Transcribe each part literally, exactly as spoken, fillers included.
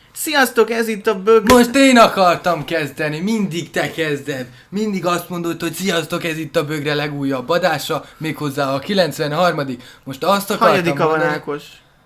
Sziasztok, ez itt a bög... Most én akartam kezdeni, mindig te kezded. Mindig azt mondod, hogy sziasztok, ez itt a bögre legújabb adása, méghozzá a kilencvenharmadik Most azt akartam Hanyadika van, mondani... Ákos?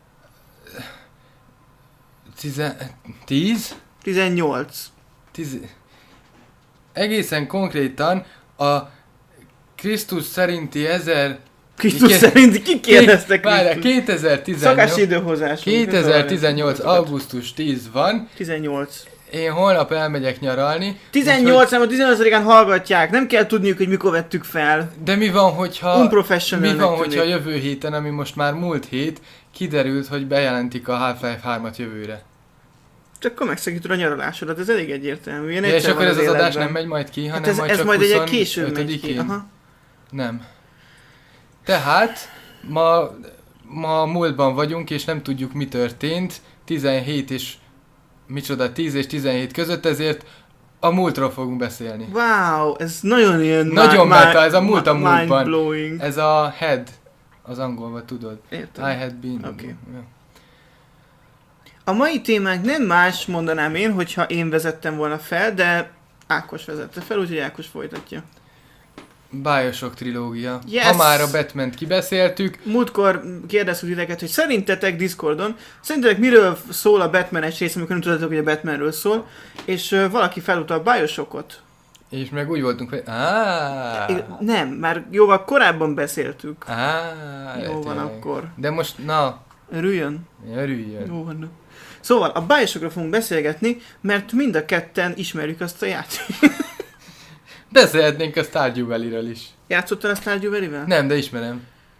Tizen... Tíz? tizennyolc. Tíz... Egészen konkrétan a Krisztus szerinti ezer... Krisztus Ké- szerinti ki kérdezte Várjál, Krisztus? kétezer-tizennyolc Szakási időhozásunk. kétezer-tizennyolc augusztus tíz van. tizennyolc. Én holnap elmegyek nyaralni. tizennyolc, nem a tizenötödikén hallgatják, nem kell tudniuk, hogy mikor vettük fel. De mi van, hogyha... Unprofessional. Mi van, hogyha jövő héten, ami most már múlt hét, kiderült, hogy bejelentik a Half-Life hármat jövőre. Csak akkor megszakítod a nyaralásodat, ez elég egyértelmű. Ilyen Ja, és egyszer akkor van ez az adás életben. nem megy majd ki, hanem Hát ez, majd ez csak majd egy később megy ki. huszonötödikén. Aha. Nem. Tehát ma, ma a múltban vagyunk, és nem tudjuk, mi történt. tizenhét és micsoda, tíz és tizenhét között, ezért a múltról fogunk beszélni. Wow, ez nagyon ilyen... Nagyon ma- meta, ez a múlt a ma- múltban. Mind-blowing. Ez a head, az angolban tudod. Értem. I had been. Oké. Ja. A mai témánk nem más, mondanám én, hogyha én vezettem volna fel, de Ákos vezette fel, úgyhogy Ákos folytatja. Bioshock trilógia. Yes! Ha már a Batman-t kibeszéltük, Múltkor kérdeztük titeket, hogy szerintetek Discordon, szerintetek miről szól a Batman-es rész, amikor nem tudtátok, hogy a Batmanről szól, és uh, valaki felutal Bioshockot. és meg úgy voltunk, hogy áááá. I- Nem, már jóval korábban beszéltük. Áááá. Jó van tényleg. akkor. De most, na, Örüljön. örüljön. Jó van. Szóval a Bioshockról fogunk beszélgetni, mert mind a ketten ismerjük azt a játékot. Beszélhetnénk a Stardew Valley-ről is. Játszottál a Stardew Valley-vel? Nem, de ismerem.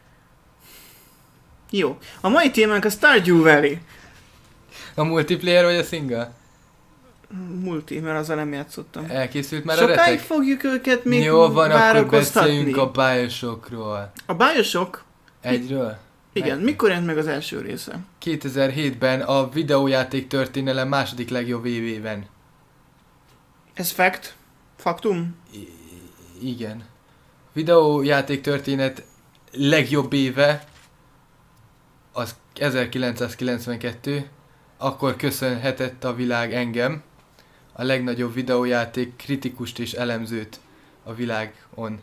Jó. A mai témánk a Stardew Valley. A multiplayer vagy a single? Multi, mert azzal nem játszottam. Elkészült már a Sokáig retek? fogjuk őket még Jó van, akkor várakoztatni. beszéljünk a Bioshockról. A Bioshock, Egyről? igen, Egy. mikor jelent meg az első része? kétezer-hétben a videójáték történelem második legjobb évében. Ez fact? Faktum? I- igen. Videójáték történet legjobb éve az ezerkilencszázkilencvenkettő, akkor köszönhetett a világ engem, a legnagyobb videójáték kritikust és elemzőt a világon.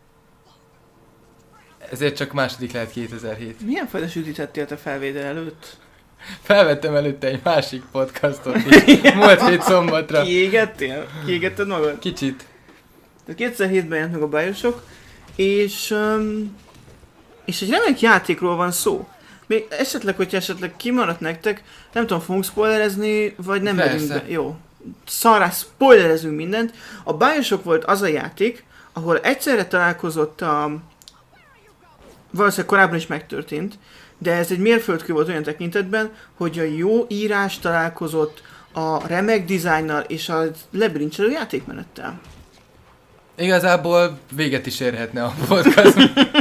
Ezért csak második lehet kétezer-hét. Milyen fajta sütit ettél te felvétel előtt? Felvettem előtte egy másik podcastot is, múlt hét szombatra. Kiégettél? Kiégetted magad? Kicsit. Tehát kétezer-hétben jelent meg a Bioshock, és, um, és egy remek játékról van szó. Még esetleg, hogyha esetleg kimaradt nektek, nem tudom, fogunk spoilerezni, vagy nem Persze. megyünk be. Jó. Szarrá spoilerezünk mindent. A Bioshock volt az a játék, ahol egyszerre találkozott a... Valószínűleg korábban is megtörtént, de ez egy mérföldkő volt olyan tekintetben, hogy a jó írás találkozott a remek dizájnnal és a lebirincselő játékmenettel. Igazából véget is érhetne a podcast.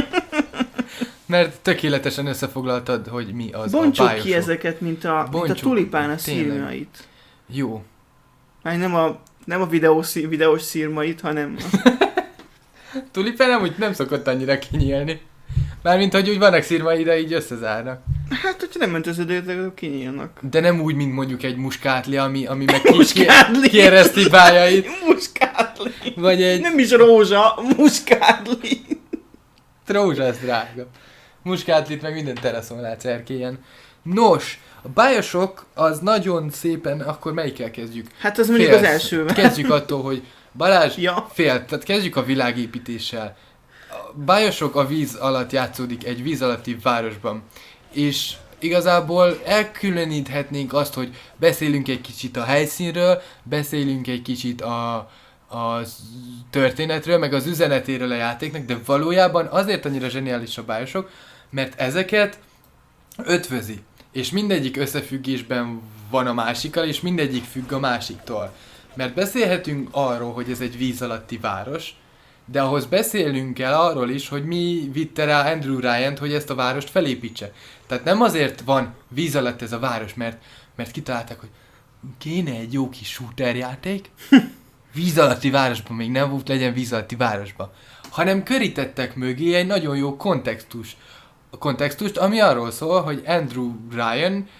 Mert tökéletesen összefoglaltad, hogy mi az Bontsuk a Bioshock. ki ezeket, mint a, mint a Bontsuk, tulipán a tényleg. szírmait. Jó. Hát nem a, nem a videó, szí- videós szírmait, hanem... Tulipán nem úgy nem szokott annyira kinyílni. Mármint, hogy úgy vannak szírmai, de így összezárnak. Hát, hogyha nem öntöződőt, akkor kinyílnak. De nem úgy, mint mondjuk egy muskátli, ami, ami meg ki- Muskátli. kiereszti bájait. Muskátli! Vagy egy Nem is rózsa, muskátli! rózsás drága. Muskátlit meg minden teraszon látsz erkélyen. Nos, a Bioshock az nagyon szépen, akkor melyikkel kezdjük? Hát az mondjuk Félsz. az elsővel. Kezdjük attól, hogy Balázs, Ja. fél, tehát kezdjük a világépítéssel. A Bioshock a víz alatt játszódik egy víz alatti városban. És igazából elkülöníthetnénk azt, hogy beszélünk egy kicsit a helyszínről, beszélünk egy kicsit a, a történetről, meg az üzenetéről a játéknak, de valójában azért annyira zseniális a Bioshock, mert ezeket ötvözi. És mindegyik összefüggésben van a másikkal, és mindegyik függ a másiktól. Mert beszélhetünk arról, hogy ez egy víz alatti város, de ahhoz beszélnünk kell arról is, hogy mi vitte rá Andrew Ryan-t, hogy ezt a várost felépítse. Tehát nem azért van víz alatt ez a város, mert, mert kitalálták, hogy kéne egy jó kis shooter játék, víz alatti városban még nem volt, legyen víz alatti városban. Hanem körítettek mögé egy nagyon jó kontextus, kontextust, ami arról szól, hogy Andrew Ryan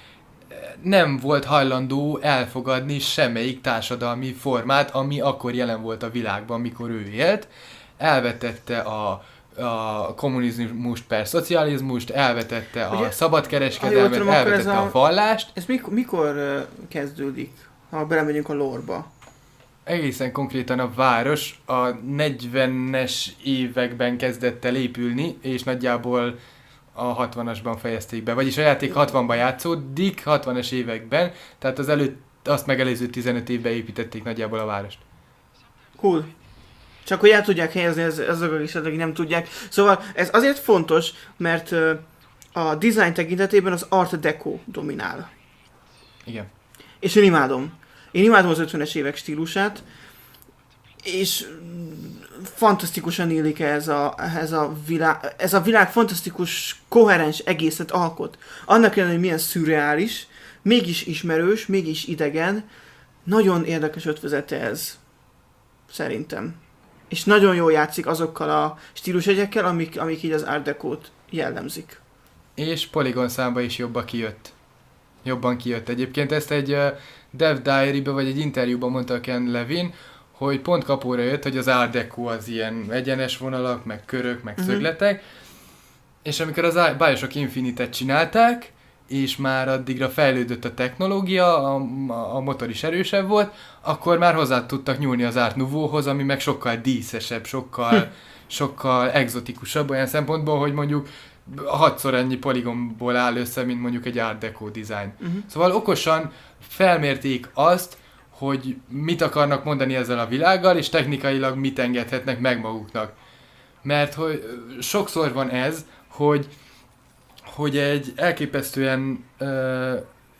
nem volt hajlandó elfogadni semmelyik társadalmi formát, ami akkor jelen volt a világban, mikor ő élt. Elvetette a, a kommunizmust per szocializmust, elvetette a ugye, szabadkereskedelmet, tudom, elvetette a, a vallást. Ez mikor, mikor uh, kezdődik, ha belemegyünk a lore-ba? Egészen konkrétan a város a negyvenes években kezdett el épülni, és nagyjából a hatvanasban fejezték be. Vagyis a játék hatvanban játszódik, hatvanas években, tehát az előtt, azt megelőző tizenöt évben építették nagyjából a várost. Cool. Csak hogy el tudják helyezni, ez, azok is akik nem tudják. Szóval ez azért fontos, mert uh, a design tekintetében az Art Deco dominál. Igen. És én imádom. Én imádom az ötvenes évek stílusát, és fantasztikusan illik ez a, ez a világ, ez a világ fantasztikus, koherens egészet alkot. Annak ellenére, hogy milyen szürreális, mégis ismerős, mégis idegen, nagyon érdekes ötvezete ez, szerintem. És nagyon jól játszik azokkal a stílusjegyekkel, amik, amik így az Art Deco-t jellemzik. És Polygon számba is jobban kijött. Jobban kijött. Egyébként ezt egy uh, Dev Diary-ba vagy egy interjúban mondta Ken Levine, hogy pont kapóra jött, hogy az Art Deco az ilyen egyenes vonalak, meg körök, meg uh-huh. szögletek, és amikor az Bioshock Infinite-et csinálták, és már addigra fejlődött a technológia, a, a motor is erősebb volt, akkor már hozzá tudtak nyúlni az Art Nouveau-hoz, ami meg sokkal díszesebb, sokkal, sokkal egzotikusabb olyan szempontból, hogy mondjuk hatszor ennyi poligonból áll össze, mint mondjuk egy Art Deco design. Uh-huh. Szóval okosan felmérték azt, hogy mit akarnak mondani ezzel a világgal, és technikailag mit engedhetnek meg maguknak. Mert hogy sokszor van ez, hogy, hogy egy elképesztően ö,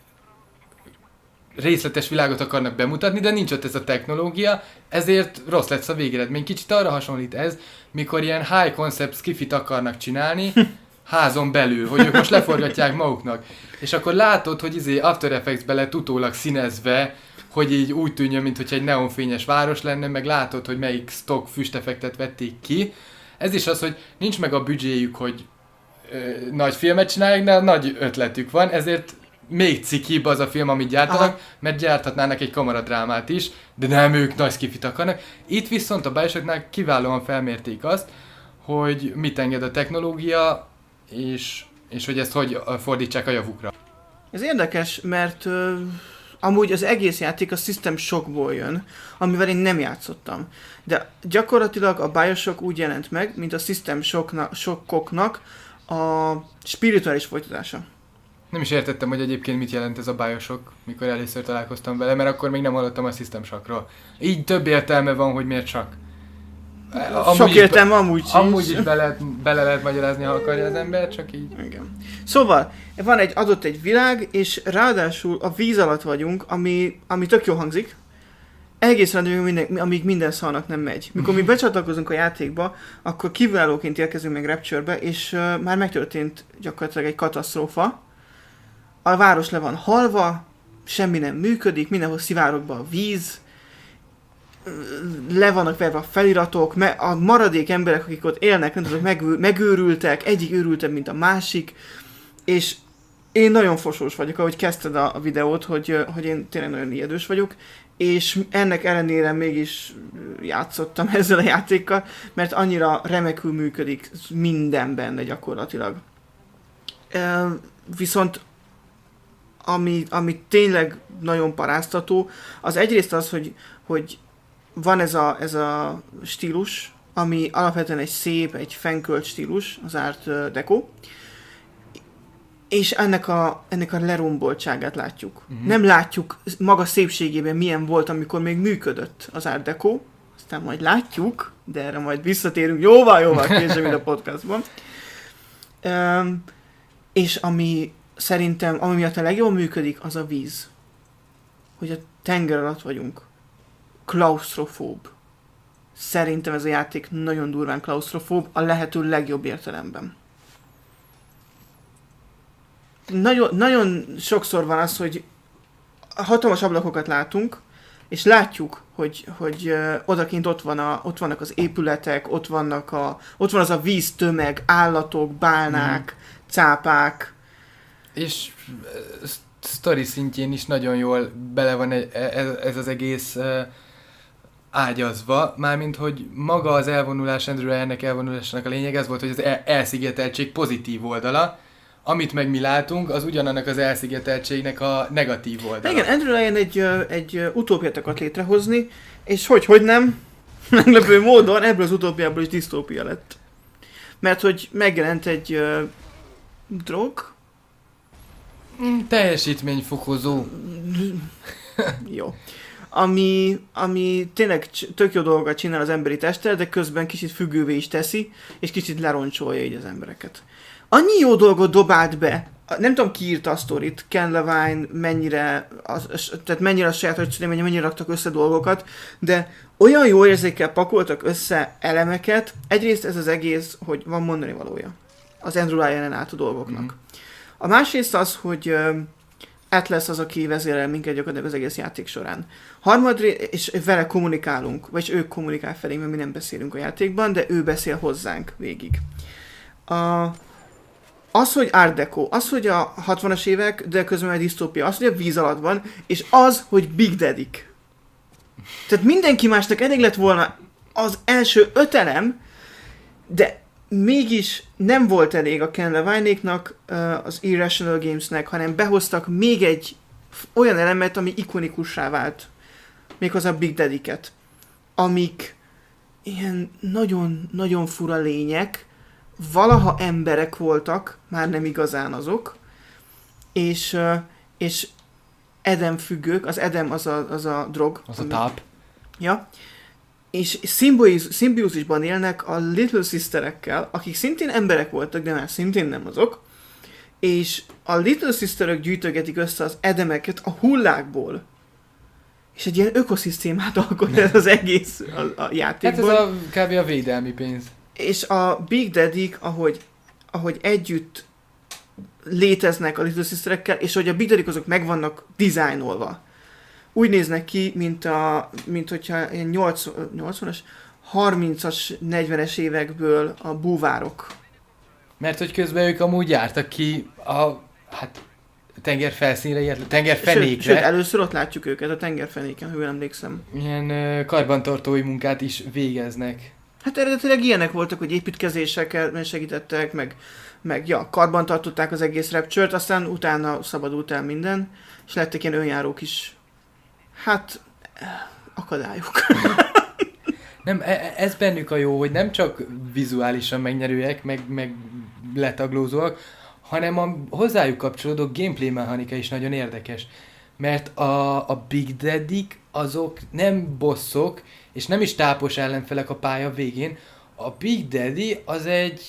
részletes világot akarnak bemutatni, de nincs ott ez a technológia, ezért rossz lesz a végeredmény. Kicsit arra hasonlít ez, mikor ilyen high concept skifit akarnak csinálni, házon belül, hogy ők most leforgatják maguknak. És akkor látod, hogy izé After Effects-be lett utólag színezve, hogy így úgy tűnjön, mintha egy neonfényes város lenne, meg látod, hogy melyik stock füsteffektet vették ki. Ez is az, hogy nincs meg a büdzséjük, hogy ö, nagy filmet csinálják, de nagy ötletük van, ezért még cikibb az a film, amit gyártanak, aha, mert gyárthatnának egy kamaradrámát is, de nem, ők nagy skifit akarnak. Itt viszont a Bioshocknál kiválóan felmérték azt, hogy mit enged a technológia, és, és hogy ezt hogy fordítsák a javukra. Ez érdekes, mert uh, amúgy az egész játék a System Shockból jön, amivel én nem játszottam. De gyakorlatilag a Bioshock úgy jelent meg, mint a System Shockoknak a spirituális folytatása. Nem is értettem, hogy egyébként mit jelent ez a Bioshock, mikor először találkoztam vele, mert akkor még nem hallottam a System Shockról. Így több értelme van, hogy miért csak. Amúgy sok értelme amúgy is. Amúgy is bele, bele lehet magyarázni, ha akarja az ember, csak így. Igen. Szóval, van egy adott egy világ, és ráadásul a víz alatt vagyunk, ami, ami tök jó hangzik, egészen addig, minden, amíg minden szarnak nem megy. Mikor mi becsatlakozunk a játékba, akkor kiválóként érkezünk meg Rapture-be, és uh, már megtörtént gyakorlatilag egy katasztrófa. A város le van halva, semmi nem működik, mindenhol szivárog be a víz, le vannak verve a feliratok, a maradék emberek, akik ott élnek, nem tudok, megőrültek, egyik őrültebb, mint a másik, és én nagyon fosós vagyok, ahogy kezdted a videót, hogy, hogy én tényleg nagyon ijedős vagyok, és ennek ellenére mégis játszottam ezzel a játékkal, mert annyira remekül működik minden benne gyakorlatilag. Viszont ami, ami tényleg nagyon paráztató, az egyrészt az, hogy, hogy van ez a, ez a stílus, ami alapvetően egy szép, egy fenkölt stílus, az Art Deco, és ennek a, ennek a leromboltságát látjuk. Uh-huh. Nem látjuk maga szépségében milyen volt, amikor még működött az Art Deco, aztán majd látjuk, de erre majd visszatérünk jóval, jóval később, mint a podcastban. Um, és ami szerintem, ami miatt a legjobban működik, az a víz. Hogy a tenger alatt vagyunk. Klaustrofób. Szerintem ez a játék nagyon durván klaustrofób, a lehető legjobb értelemben. Nagyon, nagyon sokszor van az, hogy hatalmas ablakokat látunk, és látjuk, hogy, hogy uh, odakint ott, van a, ott vannak az épületek, ott, vannak a, ott van az a víztömeg, állatok, bálnák, mm. cápák. És sztori szintjén is nagyon jól bele van ez, ez az egész uh, ágyazva, mármint, hogy maga az elvonulás, Andrew Ryan-nek elvonulásának a lényeg az volt, hogy az el- elszigeteltség pozitív oldala, amit meg mi látunk, az ugyanannak az elszigeteltségnek a negatív oldala. Igen, Andrew Ryan egy, egy utópiát akart létrehozni, és hogy, hogy nem, meglepő módon ebből az utópiából is disztópia lett. Mert hogy megjelent egy uh, drog. Mm, teljesítményfokozó. Jó. Ami, ami tényleg tök jó dolgokat csinál az emberi testtel, de közben kicsit függővé is teszi, és kicsit leroncsolja így az embereket. Annyi jó dolgot dobált be, nem tudom ki írta a sztorit, Ken Levine mennyire, az, tehát mennyire a saját ötszülőménye, mennyire raktak össze dolgokat, de olyan jó érzékkel pakoltak össze elemeket, egyrészt ez az egész, hogy van mondani valója az Andrew Ryan-en át a dolgoknak. Mm. A másrészt az, hogy uh, Atlas az, aki vezérel minket gyakorlatilag az egész játék során. Harmadrészt, és vele kommunikálunk, vagy ők kommunikál felé, mert mi nem beszélünk a játékban, de ő beszél hozzánk végig. A Az, hogy Art Deco, az, hogy a hatvanas évek, de közben egy disztópia, az, hogy a víz alatt van, és az, hogy Big Daddy-k. Tehát mindenki másnak elég lett volna az első öt elem, de mégis nem volt elég a Ken Levine-éknak, az Irrational Games-nek, hanem behoztak még egy olyan elemet, ami ikonikussá vált. Méghozzá a Big Daddy-ket. Amik ilyen nagyon-nagyon fura lények, valaha emberek voltak, már nem igazán azok, és, és edem függők, az edem az a, az a drog. Az ami, a táp. Ja. És szimbiózisban élnek a Little Sisterekkel, akik szintén emberek voltak, de már szintén nem azok, és a Little Sisterök gyűjtögetik össze az edemeket a hullákból. És egy ilyen ökoszisztémát alkot ez az egész a, a játékban. Hát ez a, kb. A védelmi pénz. És a Big Daddy-k, ahogy, ahogy együtt léteznek a Little Sisterekkel, és hogy a Big Daddy-k azok meg vannak dizájnolva. Úgy néznek ki, mint, a, mint hogyha ilyen nyolcvanas, harmincas, negyvenes évekből a búvárok. Mert hogy közben ők amúgy jártak ki a hát, tengerfelszínre, tengerfenékre. Sőt, sőt, először ott látjuk őket a tengerfenéken, ha jól emlékszem. Ilyen uh, karbantartói munkát is végeznek. Hát eredetileg ilyenek voltak, hogy építkezésekkel segítettek, meg, meg ja, karban tartották az egész Rapture-t, aztán utána szabadult el minden, és lettek ilyen önjárók is. Hát, akadályok. Nem, ez bennük a jó, hogy nem csak vizuálisan megnyerőek, meg, meg letaglózóak, hanem a hozzájuk kapcsolódó gameplay mechanika is nagyon érdekes. Mert a, a Big Daddy-k azok nem bosszok, és nem is tápos ellenfelek a pálya végén. A Big Daddy az egy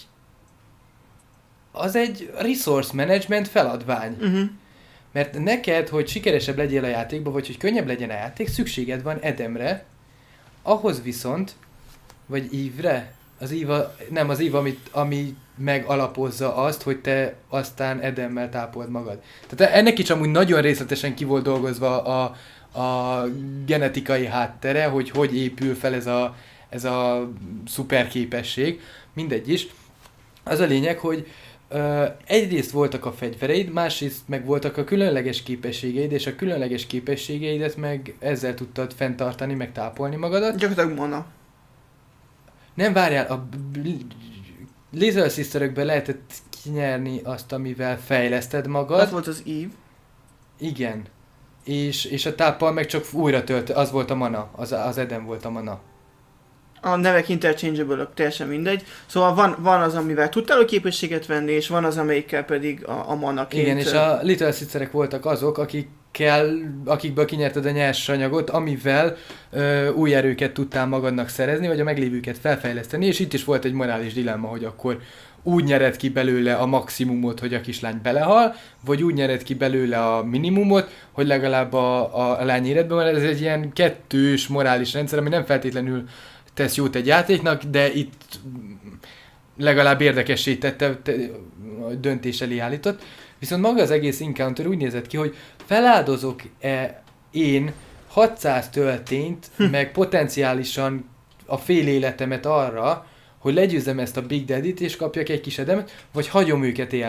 az egy resource management feladvány. Uh-huh. Mert neked, hogy sikeresebb legyél a játékban, vagy hogy könnyebb legyen a játék, szükséged van edemre, ahhoz viszont, vagy ívre, az íva, nem az ív, amit, ami megalapozza azt, hogy te aztán edemmel tápold magad. Tehát ennek is amúgy nagyon részletesen ki volt dolgozva a, a genetikai háttere, hogy hogy épül fel ez a, ez a szuper képesség, mindegy is. Az a lényeg, hogy uh, egyrészt voltak a fegyvereid, másrészt meg voltak a különleges képességeid, és a különleges képességeidet meg ezzel tudtad fenntartani, meg tápolni magadat. Gyakorlatilag mana. Nem, várjál, a Little Sisterökben lehetett kinyerni azt, amivel fejleszted magad. Az volt az Eve. Igen. És, és a táppal meg csak újra tölt, az volt a mana, az, az Eden volt a mana. A nevek interchangeable, teljesen mindegy. Szóval van, van az, amivel tudtál képességet venni, és van az, amelyikkel pedig a, a manaként. Igen, és a Little Sisterek voltak azok, akikkel, akikből kinyerted a nyersanyagot, amivel ö, új erőket tudtál magadnak szerezni, vagy a meglévőket felfejleszteni, és itt is volt egy morális dilemma, hogy akkor úgy nyered ki belőle a maximumot, hogy a kislány belehal, vagy úgy nyered ki belőle a minimumot, hogy legalább a, a, a lány életben van. Ez egy ilyen kettős morális rendszer, ami nem feltétlenül tesz jót egy játéknak, de itt legalább érdekessé tette, te, a döntés elé állított. Viszont maga az egész encounter úgy nézett ki, hogy feláldozok-e én hatszáz töltényt, hm. meg potenciálisan a fél életemet arra, hogy legyőzzem ezt a Big Daddy-t és kapjak egy kis edemet, vagy hagyom őket élni.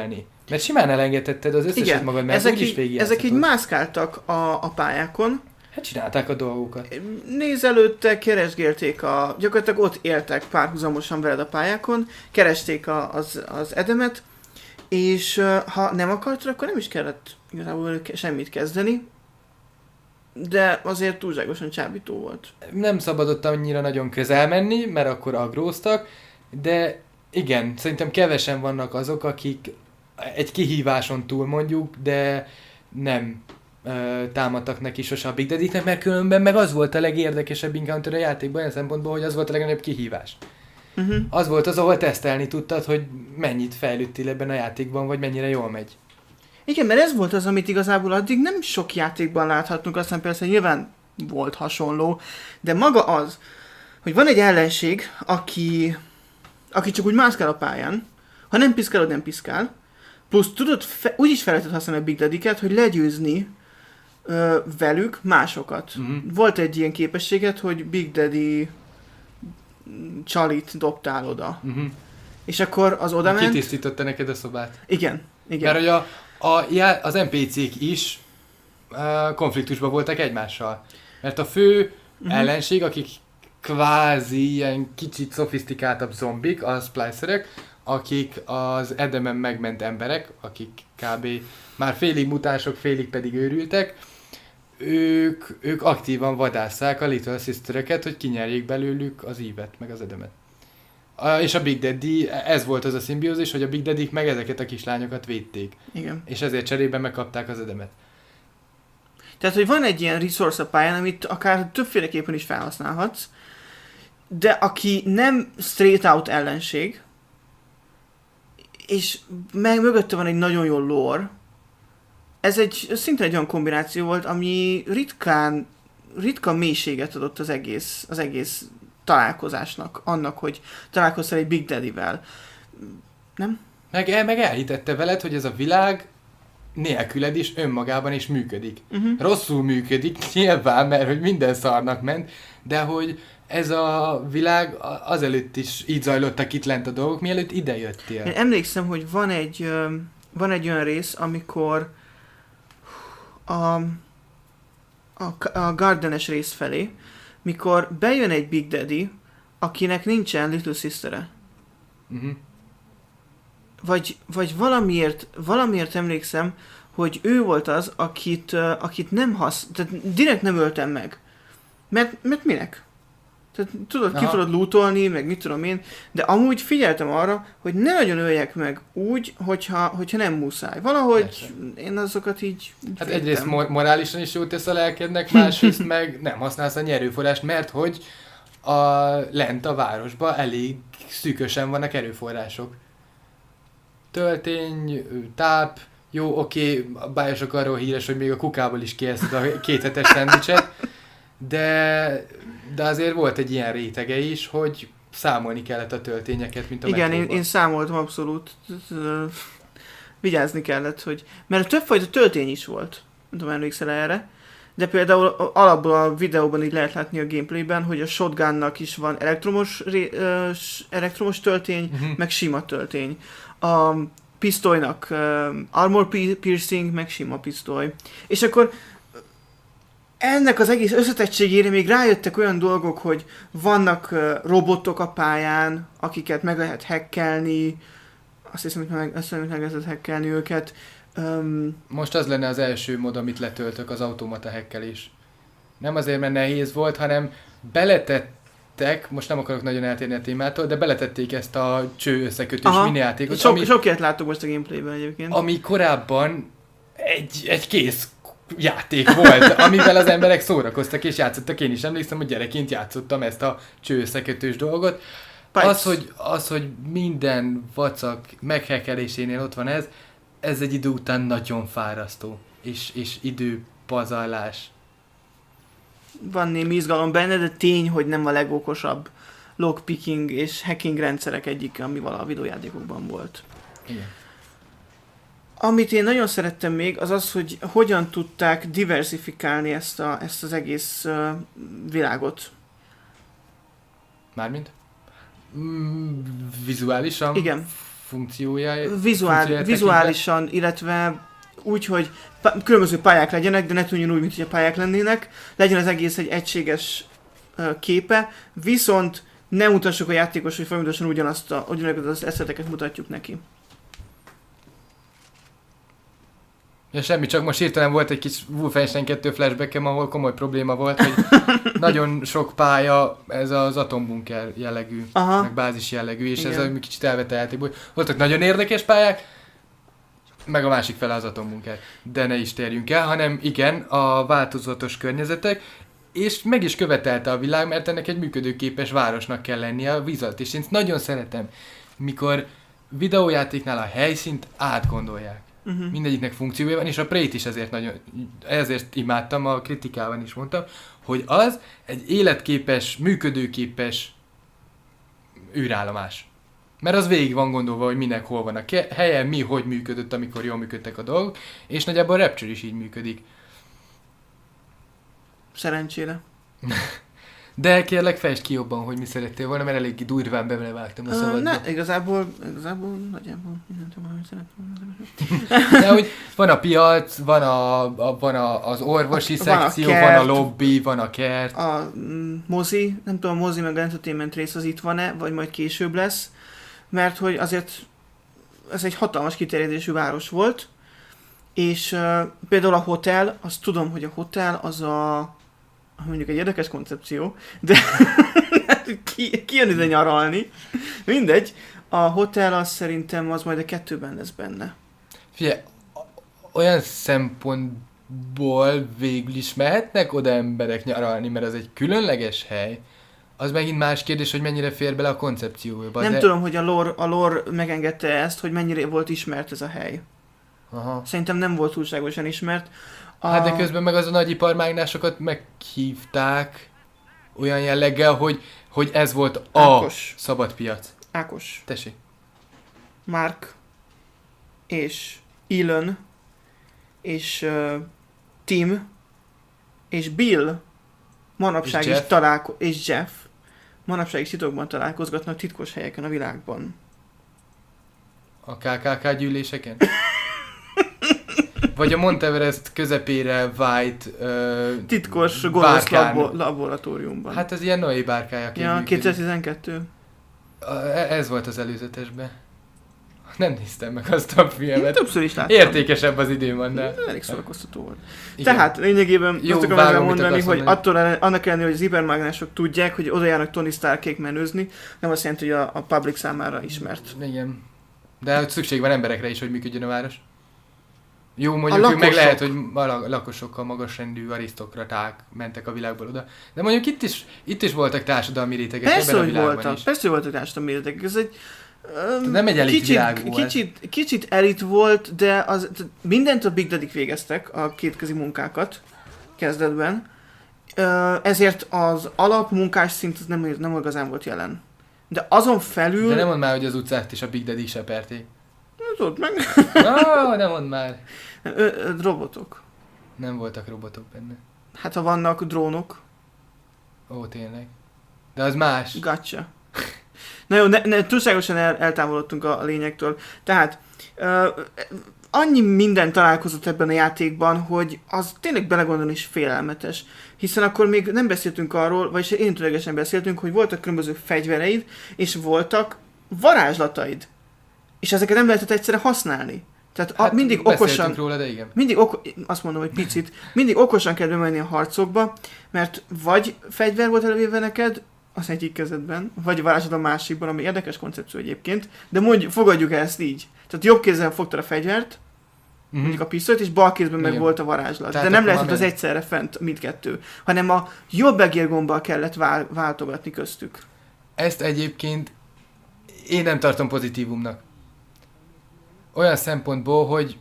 Mert simán elengedhetted az összeset Igen, magad, mert ezek úgyis így, végigjátszhatod. ezek így mászkáltak a, a pályákon. Hát csinálták a dolgokat. Nézelődtek, keresgélték a... Gyakorlatilag ott éltek párhuzamosan veled a pályákon, keresték a, az, az edemet, és uh, ha nem akartad, akkor nem is kellett igazából semmit kezdeni, de azért túlságosan csábító volt. Nem szabadott annyira nagyon közel menni, mert akkor agróztak, de igen, szerintem kevesen vannak azok, akik egy kihíváson túl mondjuk, de nem ö, támadtak neki sose a Big Daddy-nek, mert különben meg az volt a legérdekesebb encounter a játékban, olyan szempontból, hogy az volt a legnagyobb kihívás. Uh-huh. Az volt az, ahol tesztelni tudtad, hogy mennyit fejlődtél ebben a játékban, vagy mennyire jól megy. Igen, mert ez volt az, amit igazából addig nem sok játékban láthattunk, aztán persze nyilván volt hasonló, de maga az, hogy van egy ellenség, aki, aki csak úgy mászkál a pályán, ha nem piszkálod, nem piszkál, plusz tudod, fe, úgy is fel lehetett használni a Big Daddy-ket, hogy legyőzni ö, velük másokat. Uh-huh. Volt egy ilyen képességet, hogy Big Daddy csalit dobtál oda. Uh-huh. És akkor az oda ment... Kitisztította neked a szobát. Igen, igen. Mert hogy a, a, az en pé cé-k is uh, konfliktusban voltak egymással. Mert a fő uh-huh. ellenség, akik kvázi ilyen kicsit szofisztikáltabb zombik, a splicerek, akik az edemen megment emberek, akik kb. Már félig mutánsok, félig pedig őrültek, ők, ők aktívan vadásszák a Little Sistereket, hogy kinyerjék belőlük az ívet, meg az edemet. A, és a Big Daddy, ez volt az a szimbiózis, hogy a Big Daddy meg ezeket a kislányokat védték. Igen. És ezért cserében megkapták az edemet. Tehát, hogy van egy ilyen resource a pályán, amit akár többféleképpen is felhasználhatsz, de aki nem straight out ellenség, és meg mögötte van egy nagyon jó lore, ez egy szintén egy olyan kombináció volt, ami ritkán, ritka mélységet adott az egész, az egész találkozásnak, annak, hogy találkoztál egy Big Daddy-vel. Nem? Meg, el, meg elhitette veled, hogy ez a világ nélküled is önmagában is működik. Uh-huh. Rosszul működik, nyilván, mert hogy minden szarnak ment, de hogy ez a világ azelőtt is így zajlottak itt lent a dolgok, mielőtt ide jöttél. Én emlékszem, hogy van egy, van egy olyan rész, amikor a, a, a Gardenes rész felé, mikor bejön egy Big Daddy, akinek nincsen Little Sister-e. Uh-huh. Vagy, vagy valamiért, valamiért emlékszem, hogy ő volt az, akit, akit nem hasz... Tehát direkt nem öltem meg. Mert, mert minek? Tehát tudod, ki tudod lootolni, meg mit tudom én, de amúgy figyeltem arra, hogy ne nagyon öljek meg úgy, hogyha, hogyha nem muszáj. Valahogy persze. Én azokat így... Hát védtem. Egyrészt mor- morálisan is jót tesz a lelkednek, másrészt meg nem használsz a nyerőforrást, mert hogy a, lent a városban elég szűkösen vannak erőforrások. Töltény, táp, jó, oké, a bájosok arról híres, hogy még a kukából is kieszed a kéthetes szendvicset, de, de azért volt egy ilyen rétege is, hogy számolni kellett a töltényeket, mint a igen, én, én számoltam abszolút. Vigyázni kellett, hogy... Mert többfajta töltény is volt. Nem tudom, emlékszel erre. De például alapból a videóban így lehet látni a gameplayben, hogy a shotgunnak is van elektromos, elektromos töltény, uh-huh. meg sima töltény. A pisztolynak uh, armor piercing, meg sima pisztoly. És akkor ennek az egész összetettségére még rájöttek olyan dolgok, hogy vannak uh, robotok a pályán, akiket meg lehet hackelni. Azt hiszem, hogy meg, azt hiszem, hogy meg lehet hackelni őket. Um, Most az lenne az első mod, amit letöltök, az automata hackelés. Nem azért, mert nehéz volt, hanem beletettek, most nem akarok nagyon eltérni a témától, de beletették ezt a cső összekötős minijátékot. Sok, ami, sok ilyet láttuk most a gameplayben egyébként. Ami korábban egy, egy kész játék volt, amivel az emberek szórakoztak és játszottak. Én is emlékszem, hogy gyerekként játszottam ezt a cső összekötős dolgot. Az hogy, az, hogy minden vacak meghekkelésénél ott van ez, ez egy idő után nagyon fárasztó, és, és időpazarlás. Van némi izgalom benne, de tény, hogy nem a legokosabb lockpicking és hacking rendszerek egyik, ami vala a videójátékokban volt. Igen. Amit én nagyon szerettem még, az az, hogy hogyan tudták diversifikálni ezt, a, ezt az egész uh, világot. Mármint? Mm, vizuálisan? Igen. funkciója. Vizuál, vizuálisan, illetve úgy, hogy pá- különböző pályák legyenek, de ne tűnjön úgy, mint hogy a pályák lennének. Legyen az egész egy egységes uh, képe, viszont ne mutassuk a játékos, hogy folyamatosan ugyanazt a, ugyanazt az eszeteket mutatjuk neki. Ja, semmi, csak most hirtelen volt egy kis Wolfenstein kettő flashbackem, ahol komoly probléma volt, hogy nagyon sok pálya, ez az atombunker jellegű, Aha. meg bázis jellegű, és Igen. ez a kicsit elvette a játékból. Voltak nagyon érdekes pályák, meg a másik fele az atombunker. De ne is térjünk el, hanem igen, a változatos környezetek, és meg is követelte a világ, mert ennek egy működőképes városnak kell lennie a víz alatt. És én nagyon szeretem, mikor videójátéknál a helyszínt átgondolják. Uh-huh. Mindegyiknek funkciója van, és a Prey-t is ezért nagyon, ezért imádtam, a kritikában is mondtam, hogy az egy életképes, működőképes űrállomás. Mert az végig van gondolva, hogy minek hol van a ke- helye, mi, hogy működött, amikor jól működtek a dolgok, és nagyjából a Rapture is így működik. Szerencsére. De kérlek, fejtsd ki jobban, hogy mi szerettél volna, mert elég durván belevágtam a Uh, szabadba. ne, igazából, igazából nagyjából mindent, amit szerettem. De hogy van a piac, van, a, a, van a, az orvosi Van a szekció, kert. van a lobby, van a kert. A mm, mozi, nem tudom, a mozi meg a entertainment rész az itt van-e, vagy majd később lesz, mert hogy azért ez egy hatalmas kiterjedésű város volt, és uh, például a hotel, azt tudom, hogy a hotel az a mondjuk egy érdekes koncepció, de ki, ki jön ide nyaralni? Mindegy. A hotel az szerintem az majd a kettőben lesz benne. Figyelj, olyan szempontból végül is mehetnek oda emberek nyaralni, mert az egy különleges hely. Az megint más kérdés, hogy mennyire fér bele a koncepcióba. Nem de... tudom, hogy a lore, a lore megengedte ezt, hogy mennyire volt ismert ez a hely. Aha. Szerintem nem volt túlságosan ismert. A... Hát de közben meg az a nagyiparmágnásokat meghívták olyan jelleggel, hogy, hogy ez volt a Ákos. szabad piac. Ákos, Tessék. Mark és Elon és uh, Tim és Bill manapság És is Jeff. találko- és Jeff manapság is titokban találkozgatnak titkos helyeken a világban. A ká ká ká gyűléseken? Vagy a Monteverest közepére White uh, Titkos gonosz bárkán. labo- laboratóriumban. Hát ez ilyen Noé bárkájaként ja, működik. kétezer-tizenkettő. A- Ez volt az előzetesben. Nem néztem meg azt a Én filmet. többször is láttam. Értékesebb az időm annál. Elég szórakoztató volt. Igen. Tehát lényegében Jó, azt akarom vágom, ezzel mit mondani, akarsz hogy mondani. attól ellen- annak ellenére, hogy az hipermágnások tudják, hogy oda járnak Tony Starkék menőzni, nem azt jelenti, hogy a, a public számára ismert. Igen. De hogy szükség van emberekre is, hogy működjön a város. Jó, mondjuk A ők meg lakosok. lehet, hogy a la- lakosokkal magasrendű arisztokraták mentek a világból oda. De mondjuk itt is, itt is voltak társadalmi rétegek Persze, ebben a hogy világban voltak. is. Persze, hogy voltak társadalmi rétegek. Ez egy öm, Nem egy elit kicsit, világ volt. kicsit, kicsit elit volt, de az, mindent a Big Daddy-k végeztek, a kétkezi munkákat kezdetben. Ö, ezért az alapmunkás szint az nem, nem igazán volt jelen. De azon felül... De nem mondd már, hogy az utcát is a Big Daddy seperték. Tudod meg? Ah, nem mondd már. Ö, ö, robotok. Nem voltak robotok benne. Hát ha vannak drónok, Ó, tényleg. De az más. gotcha. Na jó, ne, ne, túlságosan el, eltávolodtunk a, a lényektől. Tehát ö, annyi minden találkozott ebben a játékban, hogy az tényleg belegondolni is félelmetes. Hiszen akkor még nem beszéltünk arról, vagyis én ténylegesen beszéltünk, hogy voltak különböző fegyvereid, és voltak varázslataid. És ezeket nem lehetett egyszerre használni. Tehát a, Hát mindig beszéltünk okosan... róla, de igen. Mindig, oko- azt mondom, hogy picit, mindig okosan kell bemenni a harcokba, mert vagy fegyver volt elővéve neked, az egyik kezedben, vagy varázsod a másikban, ami érdekes koncepció egyébként, de mondjuk, fogadjuk el ezt így. Tehát jobb kézzel fogtad a fegyvert, Mhm. mondjuk a pisztolyt, és bal kézben meg Igen. volt a varázslat. Tehát de nem akkor lehetett már az egyszerre fent mindkettő, hanem a jobb egérgombbal kellett vál- váltogatni köztük. Ezt egyébként én nem tartom pozitívumnak. Olyan szempontból, hogy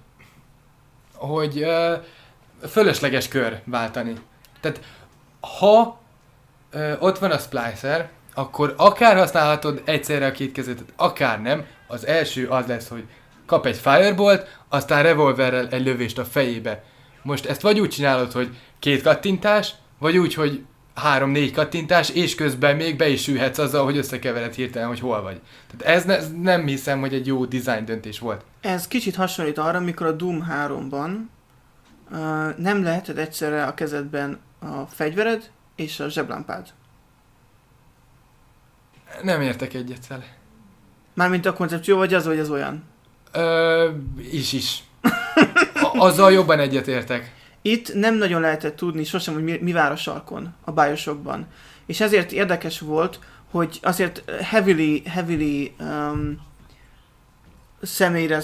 hogy uh, fölösleges kör váltani. Tehát ha uh, ott van a splicer, akkor akár használhatod egyszerre a két kezedet, akár nem. Az első az lesz, hogy kap egy firebolt, aztán revolverrel egy lövést a fejébe. Most ezt vagy úgy csinálod, hogy két kattintás, vagy úgy, hogy három-négy kattintás, és közben még be is ülhetsz azzal, hogy összekevered hirtelen, hogy hol vagy. Tehát ez, ne, ez nem hiszem, hogy egy jó design döntés volt. Ez kicsit hasonlít arra, amikor a Doom háromban uh, nem leheted egyszerre a kezedben a fegyvered és a zseblámpád. Nem értek egyet vele. Mármint a koncepció, vagy az, vagy az olyan? Ö, is is. A, azzal jobban egyet értek. Itt nem nagyon lehetett tudni sosem, hogy mi, mi vár a sarkon, a Bioshockban. És ezért érdekes volt, hogy azért heavily, heavily um, személyre,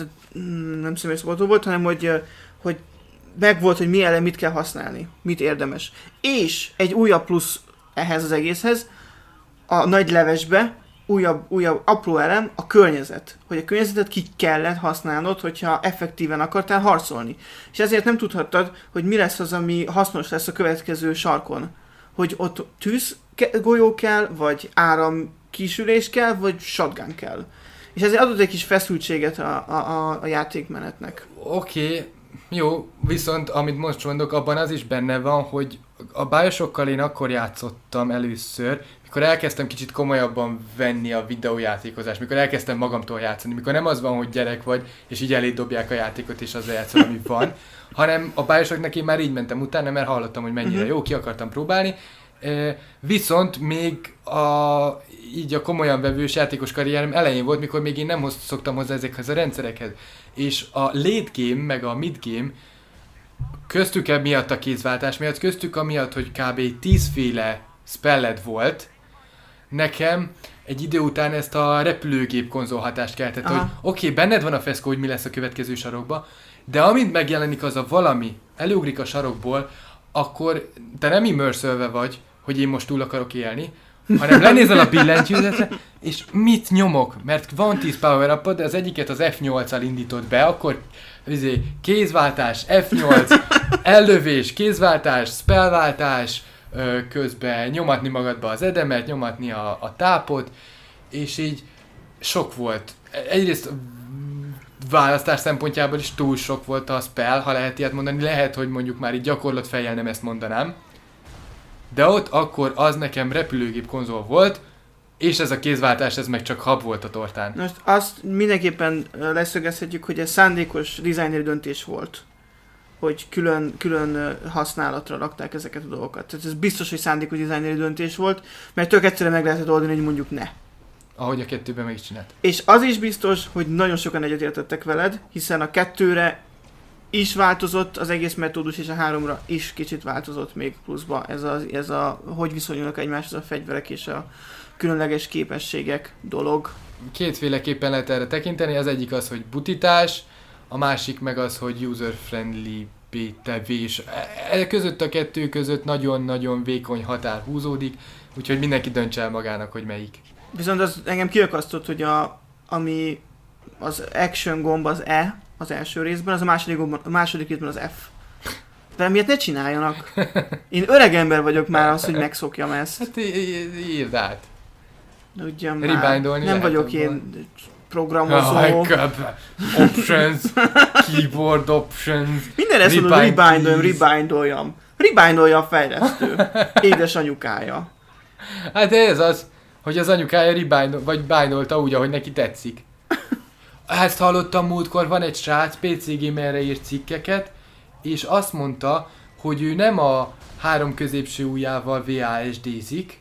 nem személyre szabadó volt, hanem hogy, hogy meg volt, hogy mi ellen mit kell használni, mit érdemes. És egy újabb plusz ehhez az egészhez, a nagy levesbe, újabb, újabb apró elem, a környezet. Hogy a környezetet ki kellett használnod, hogyha effektíven akartál harcolni. És ezért nem tudhattad, hogy mi lesz az, ami hasznos lesz a következő sarkon. Hogy ott tűz golyó kell, vagy áram kisülés kell, vagy shotgun kell. És ezért adott egy kis feszültséget a, a, a játékmenetnek. Oké, okay, jó, viszont amit most mondok, abban az is benne van, hogy a Bioshockkal én akkor játszottam először, mikor elkezdtem kicsit komolyabban venni a videójátékozást, mikor elkezdtem magamtól játszani, mikor nem az van, hogy gyerek vagy, és így elé dobják a játékot, és azzal játszol, ami van, hanem a Bioshocknak én már így mentem utána, mert hallottam, hogy mennyire uh-huh. jó, ki akartam próbálni. E, viszont még a, így a komolyan vevős játékos karrierem elején volt, mikor még én nem hoz, szoktam hozzá ezekhez a rendszerekhez. És a late game, meg a mid game köztük emiatt a kézváltás miatt, köztük amiatt, hogy kb. tízféle spelled volt, nekem egy idő után ezt a repülőgép konzolhatást keltett, Aha. hogy oké, okay, benned van a feszkó, hogy mi lesz a következő sarokba, de amint megjelenik az a valami, előugrik a sarokból, akkor te nem immerszölve vagy, hogy én most túl akarok élni, hanem lenézel a billentyűzetre, és mit nyomok? Mert van tíz power upod, de az egyiket az ef nyolccal indítod be, akkor izé, kézváltás, ef nyolc, ellövés, kézváltás, spellváltás, közben nyomatni magadba az edemet, nyomatni a, a tápot, és így sok volt. Egyrészt választás szempontjából is túl sok volt a spell, ha lehet ilyet mondani. Lehet, hogy mondjuk már így gyakorlat fejjel nem ezt mondanám. De ott akkor az nekem repülőgép konzol volt, és ez a kézváltás, ez meg csak hab volt a tortán. Most azt mindenképpen leszögezhetjük, hogy ez szándékos designeri döntés volt. Hogy külön, külön használatra rakták ezeket a dolgokat. Tehát ez biztos, hogy szándékos designeri döntés volt, mert tök egyszerűen meg lehetett oldani, hogy mondjuk ne. Ahogy a kettőben meg is csinált. És az is biztos, hogy nagyon sokan egyetértettek veled, hiszen a kettőre is változott az egész metódus, és a háromra is kicsit változott még pluszba. Ez a, ez a hogy viszonyulnak egymáshoz a fegyverek és a különleges képességek dolog. Kétféleképpen lehet erre tekinteni, az egyik az, hogy butítás, a másik meg az, hogy user-friendly tevés. E között a kettő között nagyon-nagyon vékony határ húzódik, úgyhogy mindenki döntse el magának, hogy melyik. Viszont az engem kiakasztott, hogy a, ami az action gomb az E az első részben, az a második, gomb, a második részben az F. De miért ne csináljanak? Én öreg ember vagyok már az, hogy megszokjam ezt. Hát írd át. Ugyan már. Nem vagyok én programozó. Oh, options, keyboard options. Minden ezt mondom, rebindoljam, rebindoljam. Rebindolja a fejlesztő. Édes anyukája. Hát ez az, hogy az anyukája rebindol, vagy bindolta úgy, ahogy neki tetszik. Ezt hallottam múltkor, van egy srác, pé cé Gamerre írt cikkeket, és azt mondta, hogy ő nem a három középső ujjával vé á es dé-zik,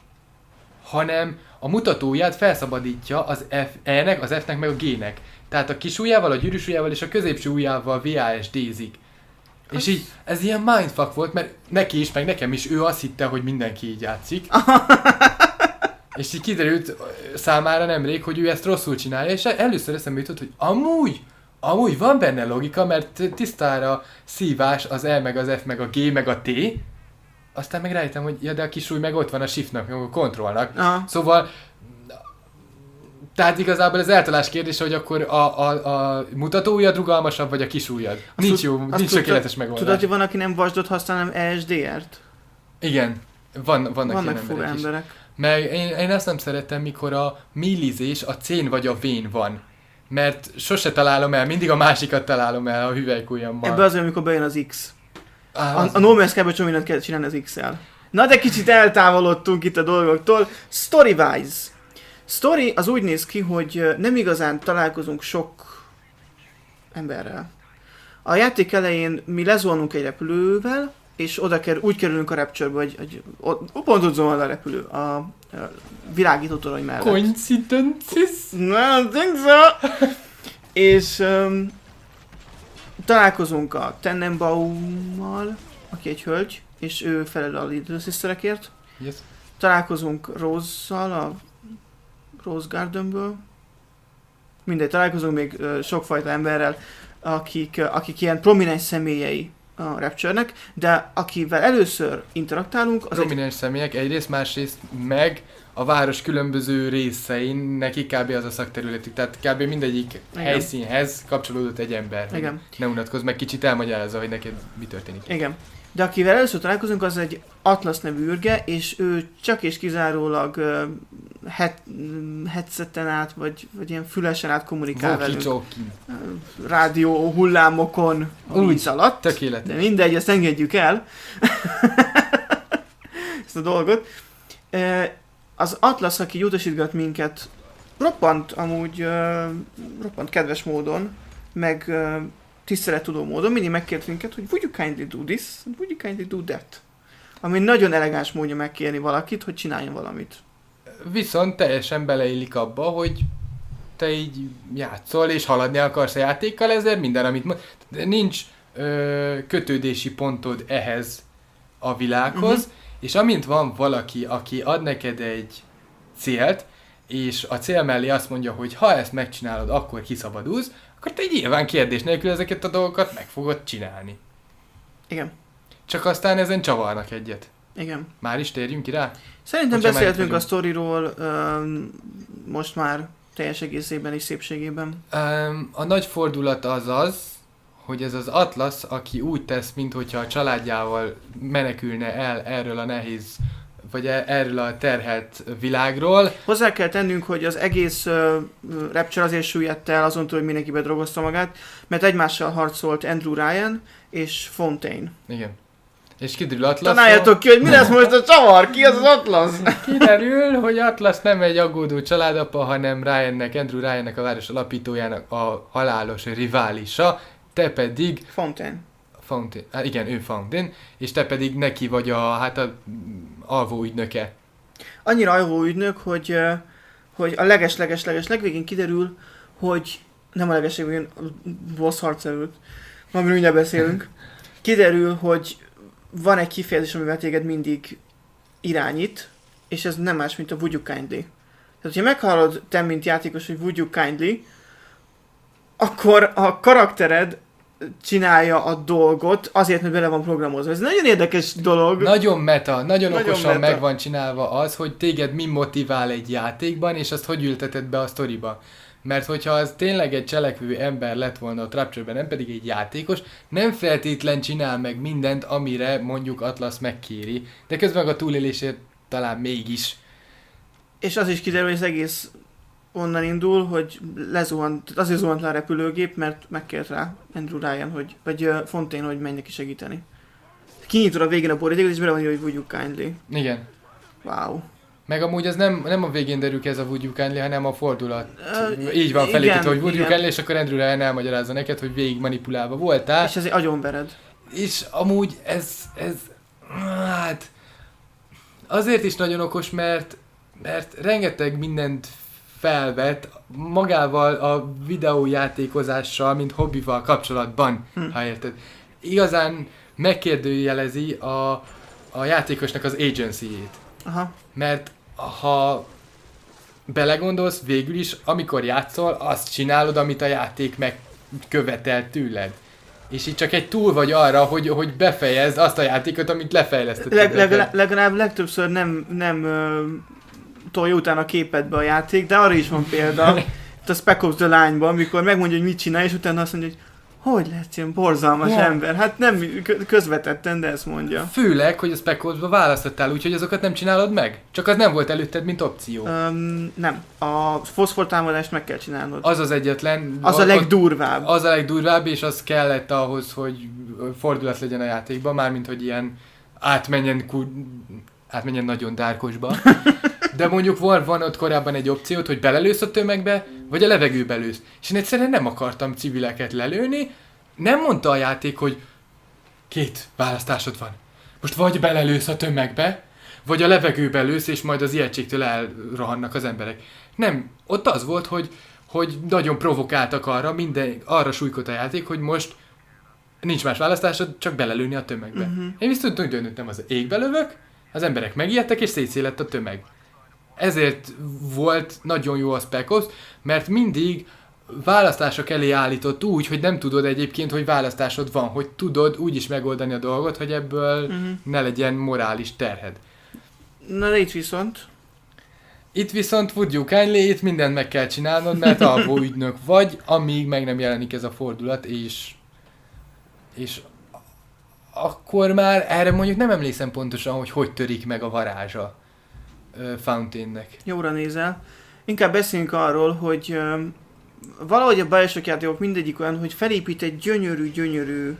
hanem a mutatóját felszabadítja az F, E-nek, az F-nek meg a G-nek. Tehát a kis ujjával, a gyűrűs ujjával és a középső ujjával vé á es dé-zik. És így ez ilyen mindfuck volt, mert neki is, meg nekem is, ő azt hitte, hogy mindenki így játszik. És így kiderült számára nemrég, hogy ő ezt rosszul csinálja, és először eszembe jutott, hogy amúgy, amúgy van benne logika, mert tisztára szívás az E, meg az F, meg a G, meg a T, aztán meg rájöttem, hogy ja, de a kis ujj meg ott van a shiftnak, meg a kontrollnak. Aha. Szóval, tehát igazából ez eltalás kérdése, hogy akkor a, a, a mutatóujjad rugalmasabb, vagy a kis ujjad. Azt nincs jó, nincs tökéletes megoldás. Tudod, hogy van, aki nem vasdot használ, hanem E S D R-t? Igen, van, vannak, vannak ilyen emberek, emberek. Is. Meg én, én azt nem szeretem, mikor a millizés a cén vagy a vén van. Mert sose találom el, mindig a másikat találom el a hüvelykujjammal. Ebben az, amikor bejön az X. Ah, a, az... a No Man's Sky-ban csomó mindent kell csinálni az X-el. Na de kicsit eltávolodtunk itt a dolgoktól. Story-wise. Story az úgy néz ki, hogy nem igazán találkozunk sok emberrel. A játék elején mi lezuhanunk egy repülővel, és oda kerül, úgy kerülünk a Rapture-be, hogy, hogy pont ott zuhan a repülő, a, a világító torony mellett. Coincidences? Nem, think so. És um, találkozunk a Tenenbaummal, aki egy hölgy, és ő felel a Little Sisterekért. Yes. Találkozunk Rose-szal, a Rose Gardenből. Mindegy, találkozunk még uh, sokfajta emberrel, akik, uh, akik ilyen prominens személyei a Rapture-nek, de akivel először interaktálunk, az prominens egy... személyek egyrészt, másrészt meg a város különböző részein neki kb. Az a szakterületük, tehát kb. Mindegyik igen. helyszínhez kapcsolódott egy ember. Igen. Ne unatkozz meg, kicsit elmagyarázza, hogy neked mi történik. Igen. De akivel először találkozunk, az egy Atlas nevű űrge, és ő csak és kizárólag uh, het, headseten át, vagy, vagy ilyen fülesen át kommunikál velünk. Uh, rádió hullámokon a víz alatt. Tökéletes. De mindegy, ezt engedjük el. Ezt a dolgot. Uh, az Atlas, aki utasítgat minket, roppant amúgy, uh, roppant kedves módon, meg uh, tisztelettudó módon mindig megkért minket, hogy would you kindly do this, would you kindly do that. Ami nagyon elegáns módja megkérni valakit, hogy csináljon valamit. Viszont teljesen beleillik abba, hogy te így játszol és haladni akarsz a játékkal, ezért minden, amit mond... Nincs ö, kötődési pontod ehhez a világhoz, uh-huh. és amint van valaki, aki ad neked egy célt, és a cél mellé azt mondja, hogy ha ezt megcsinálod, akkor kiszabadulsz, akkor te nyilván kérdés nélkül ezeket a dolgokat meg fogod csinálni. Igen. Csak aztán ezen csavarnak egyet. Igen. Már is térjünk ki rá? Szerintem hogyha beszéltünk a sztoriról um, most már teljes egészében és szépségében. Um, a nagy fordulat az az, hogy ez az Atlas, aki úgy tesz, minthogyha a családjával menekülne el erről a nehéz, vagy erről a terhelt világról. Hozzá kell tennünk, hogy az egész uh, Rapture azért süllyedt el azon túl, hogy mindenki bedrogozta magát, mert egymással harcolt Andrew Ryan és Fontaine. Igen. És kiderül Atlas. Tanáljátok ki, hogy mi lesz most a csavar? Ki az az Atlas? Kiderül, hogy Atlas nem egy aggódó családapa, hanem Ryannek, Andrew Ryannek, a város alapítójának a halálos riválisa, te pedig... Fontaine. Fontaine. Hát igen, ő Fontaine, és te pedig neki vagy a, hát a alvó ügynöke. Annyira alvó ügynök, hogy, hogy a leges-leges-leges legvégén kiderül, hogy nem a leges legvégén, a boss harc előtt, amiről mindjárt beszélünk, kiderül, hogy van egy kifejezés, amivel téged mindig irányít, és ez nem más, mint a would you kindly. Tehát, hogyha meghallod te, mint játékos, hogy would you kindly, akkor a karaktered csinálja a dolgot azért, mert bele van programozva. Ez nagyon érdekes dolog. Nagyon meta, nagyon, nagyon okosan meta. meg van csinálva az, hogy téged mi motivál egy játékban, és azt hogy ülteted be a sztoriba. Mert hogyha az tényleg egy cselekvő ember lett volna a Rapture-ben, nem pedig egy játékos, nem feltétlen csinál meg mindent, amire mondjuk Atlas megkéri, de közben a túlélésért talán mégis. És az is kiderül, hogy az egész onnan indul, hogy lezuhant, azért zuhant le a repülőgép, mert megkért rá Andrew Ryan, hogy, vagy uh, Fontaine, hogy menj neki segíteni. Kinyitod a végén a borítékot, és bele van, hogy would you kindly. Igen. Wow. Meg amúgy ez nem, nem a végén derül ki ez a would you kindly, hanem a fordulat. Uh, Így van igen, felépítve, hogy would igen. you kindly, és akkor Andrew Ryan elmagyarázza neked, hogy végig manipulálva voltál. És ezért agyonvered. És amúgy ez, ez, hát, azért is nagyon okos, mert, mert rengeteg mindent felvet magával a videójátékozással, mint hobbival kapcsolatban, hm. ha érted. Igazán megkérdőjelezi a, a játékosnak az agency-jét. Aha. Mert ha belegondolsz, végül is, amikor játszol, azt csinálod, amit a játék megkövetel tőled. És így csak egy túl vagy arra, hogy, hogy befejezd azt a játékot, amit lefejlesztetted. Leg, leg, legalább legtöbbször nem, nem uh, tolja utána a képedbe a játék, de arra is van példa. Itt a Spec Ops The Line-ban, amikor megmondja, hogy mit csinál, és utána azt mondja, hogy hogy lehet ilyen borzalmas ja. ember? Hát nem közvetetten, de ezt mondja. Főleg, hogy a Spec Ops-ba választottál, úgyhogy azokat nem csinálod meg? Csak az nem volt előtted, mint opció. Um, nem. A foszfor támadást meg kell csinálnod. Az az egyetlen. Az a, a legdurvább. Az a legdurvább, és az kellett ahhoz, hogy fordulat legyen a játékban, mármint, hogy ilyen átmenjen, kur... átmenjen nagyon dárkosba. De mondjuk van, van ott korábban egy opciót, hogy belelősz a tömegbe, vagy a levegőbe lősz. És én egyszerűen nem akartam civileket lelőni. Nem mondta a játék, hogy két választásod van. Most vagy belelősz a tömegbe, vagy a levegőbe lősz, és majd az ijegységtől elrohannak az emberek. Nem, ott az volt, hogy, hogy nagyon provokáltak arra, minden, arra súlykodt a játék, hogy most nincs más választásod, csak belelőni a tömegbe. Uh-huh. Én viszont úgy döntöttem, az égbe lövök, az emberek megijedtek, és szétszélett a tömeg. Ezért volt nagyon jó a Spec Ops, mert mindig választások elé állított úgy, hogy nem tudod egyébként, hogy választásod van, hogy tudod úgy is megoldani a dolgot, hogy ebből uh-huh. ne legyen morális terhed. Na de itt viszont... Itt viszont would you kindly, itt mindent meg kell csinálnod, mert alvó ügynök vagy, amíg meg nem jelenik ez a fordulat, és... és akkor már erre mondjuk nem emlékszem pontosan, hogy hogy törik meg a varázsa uh, Fountainnek. Jóra nézel. Inkább beszéljünk arról, hogy uh, valahogy a Bioshock játékok mindegyik olyan, hogy felépít egy gyönyörű-gyönyörű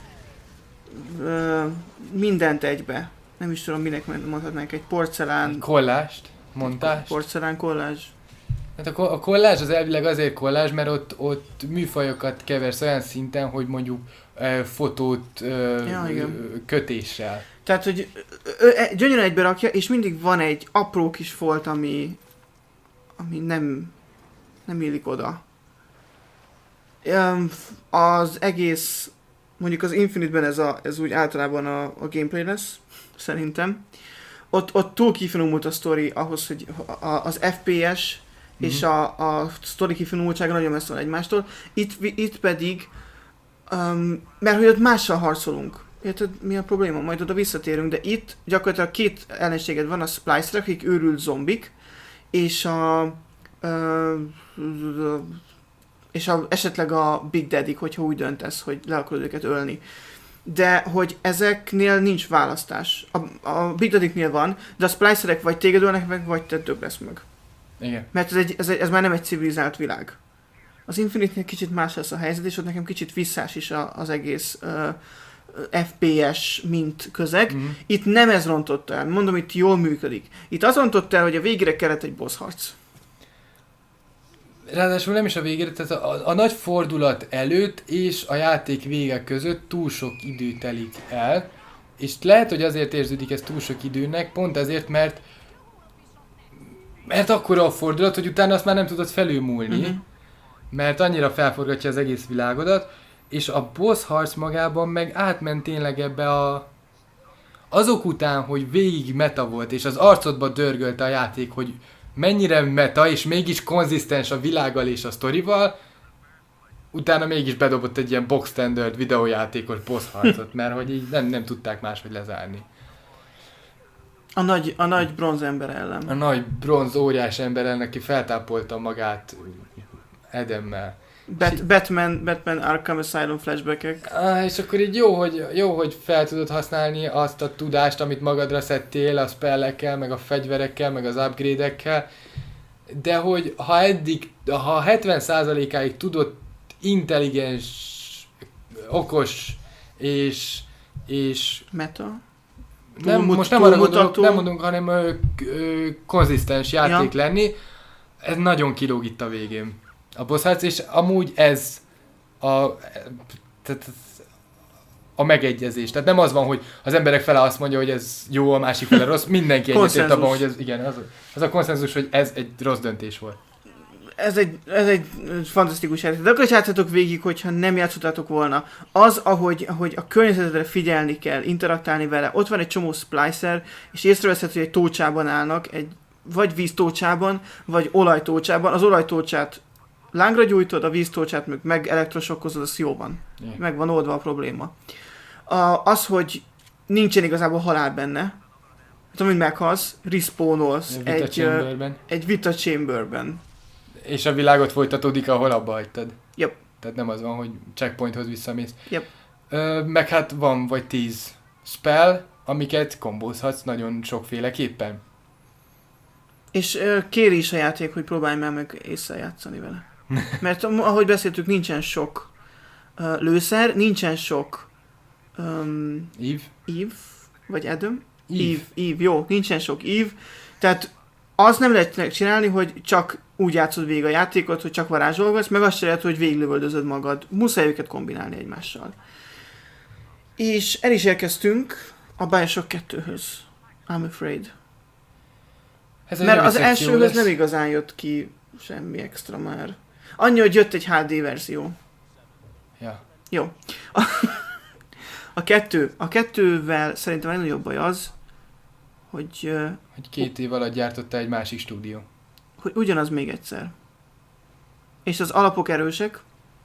uh, mindent egybe. Nem is tudom, minek mondhatnánk, egy porcelán... Kollást, montást. Porcelán kollázs. Hát a, ko- a kollázs az elvileg azért kollázs, mert ott, ott műfajokat keversz olyan szinten, hogy mondjuk uh, fotót uh, ja, kötéssel. Tehát, hogy ö, ö, gyönyörűen egybe rakja, és mindig van egy apró kis folt, ami, ami nem, nem illik oda. Um, az egész, mondjuk az Infinite-ben ez, a, ez úgy általában a, a gameplay lesz, szerintem. Ott, ott túl kifinomult a sztori ahhoz, hogy a, az ef pé es mm-hmm. és a, a sztori kifinomultsága nagyon messze van egymástól. Itt, itt pedig, um, mert hogy ott mással harcolunk. Érted, mi a probléma? Majd oda visszatérünk, de itt gyakorlatilag két ellenséged van, a Splicerek, akik őrült zombik, és a, uh, és a, esetleg a Big Daddy, hogyha úgy döntesz, hogy le akarod őket ölni. De hogy ezeknél nincs választás. A, a Big Daddy-knél van, de a Splicerek vagy téged ölnek meg, vagy te döglesz meg. Igen. Mert ez, egy, ez, egy, ez már nem egy civilizált világ. Az Infinite-nél kicsit más lesz a helyzet, és ott nekem kicsit visszás is a, az egész uh, ef pé es mint közeg. Mm-hmm. Itt nem ez rontott el. Mondom, itt jól működik. Itt az rontott el, hogy a végére kellett egy boss harc. Ráadásul nem is a végére, tehát a, a, a nagy fordulat előtt és a játék vége között túl sok idő telik el, és lehet, hogy azért érződik ez túl sok időnek, pont azért, mert mert akkora a fordulat, hogy utána azt már nem tudod felülmúlni, mm-hmm. mert annyira felforgatja az egész világodat, és a boss harc magában meg átment tényleg ebbe a... Azok után, hogy végig meta volt, és az arcodba dörgölte a játék, hogy mennyire meta, és mégis konzisztens a világgal és a sztorival, utána mégis bedobott egy ilyen box standard videójátékos boss harcot, mert hogy így nem, nem tudták máshogy lezárni. A nagy, a nagy bronz ember ellen. A nagy bronz óriás ember ellen, aki feltápolta magát Edemmel. Bat- Batman, Batman Arkham Asylum flashbackek. Ah, és akkor így jó hogy, jó, hogy fel tudod használni azt a tudást, amit magadra szedtél, a spellekkel, meg a fegyverekkel, meg az upgrade-ekkel, de hogy ha eddig, ha hetven százalékáig tudod intelligens, okos és... és meta? Nem, Túlmut, most nem arra gondolok, nem mondunk, hanem ö, ö, konzisztens játék ja. lenni, ez nagyon kilóg itt a végén. A boss harc, és amúgy ez a, tehát a megegyezés. Tehát nem az van, hogy az emberek fele azt mondja, hogy ez jó, a másik fele rossz, mindenki egyetért abban, hogy ez, igen, az, az a konszenzus, hogy ez egy rossz döntés volt. Ez egy, ez egy fantasztikus játék. De akkor is játszatok végig, hogyha nem játszottátok volna. Az, ahogy, ahogy a környezetre figyelni kell, interaktálni vele. Ott van egy csomó splicer, és észreveszed, hogy egy tócsában állnak, egy vagy víztócsában, vagy olajtócsában. Az olajtócsát lángra gyújtod, a víztócsát meg, meg elektrosokkozod, az jó van. Yeah. Meg van oldva a probléma. A, az, hogy nincsen igazából halál benne, tudom, hogy meghalsz, respawnolsz vita egy, chamberben. egy vita chamberben. És a világot folytatódik, ahol abba hagytad. Yep. Tehát nem az van, hogy checkpointhoz visszamész. Yep. Ö, meg hát van vagy tíz spell, amiket kombózhatsz nagyon sokféleképpen. És ö, kéri is a játék, hogy próbálj már meg észre játszani vele. Mert ahogy beszéltük, nincsen sok uh, lőszer, nincsen sok um, Ív. ív, vagy Adam? Eve. Eve, Eve, jó, nincsen sok Eve. Tehát az nem lehet csinálni, hogy csak úgy játszod végig a játékot, hogy csak varázsolgatsz, meg azt se lehet, hogy végiglövöldözöd magad. Muszáj őket kombinálni egymással. És el is érkeztünk a Bioshock kettőhöz. I'm afraid. Ez egy Mert az reviszekció elsőhöz lesz. nem igazán jött ki semmi extra már. Annyi, hogy jött egy há dé verzió. Ja. Jó. A, a kettő. A kettővel szerintem a legnagyobb baj az, hogy, ö, Hogy két év alatt gyártotta egy másik stúdió. hogy ugyanaz még egyszer. És az alapok erősek,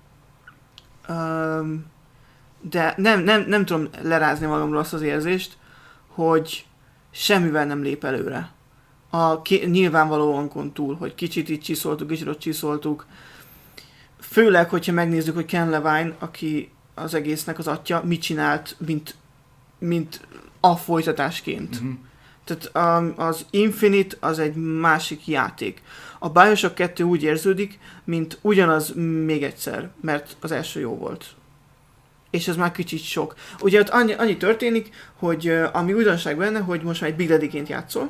Öm, de nem, nem, nem tudom lerázni magamról azt az érzést, hogy semmivel nem lép előre. A ki, nyilvánvalóan túl, hogy kicsit itt csiszoltuk, kicsit ott csiszoltuk. Főleg, hogyha megnézzük, hogy Ken Levine, aki az egésznek az atya, mit csinált, mint, mint a folytatásként. Uh-huh. Tehát um, az Infinite az egy másik játék. A Bioshock kettő úgy érződik, mint ugyanaz még egyszer, mert az első jó volt. És ez már kicsit sok. Ugye ott annyi, annyi történik, hogy uh, ami újdonság benne, hogy most már egy Big Daddy-ként játszol,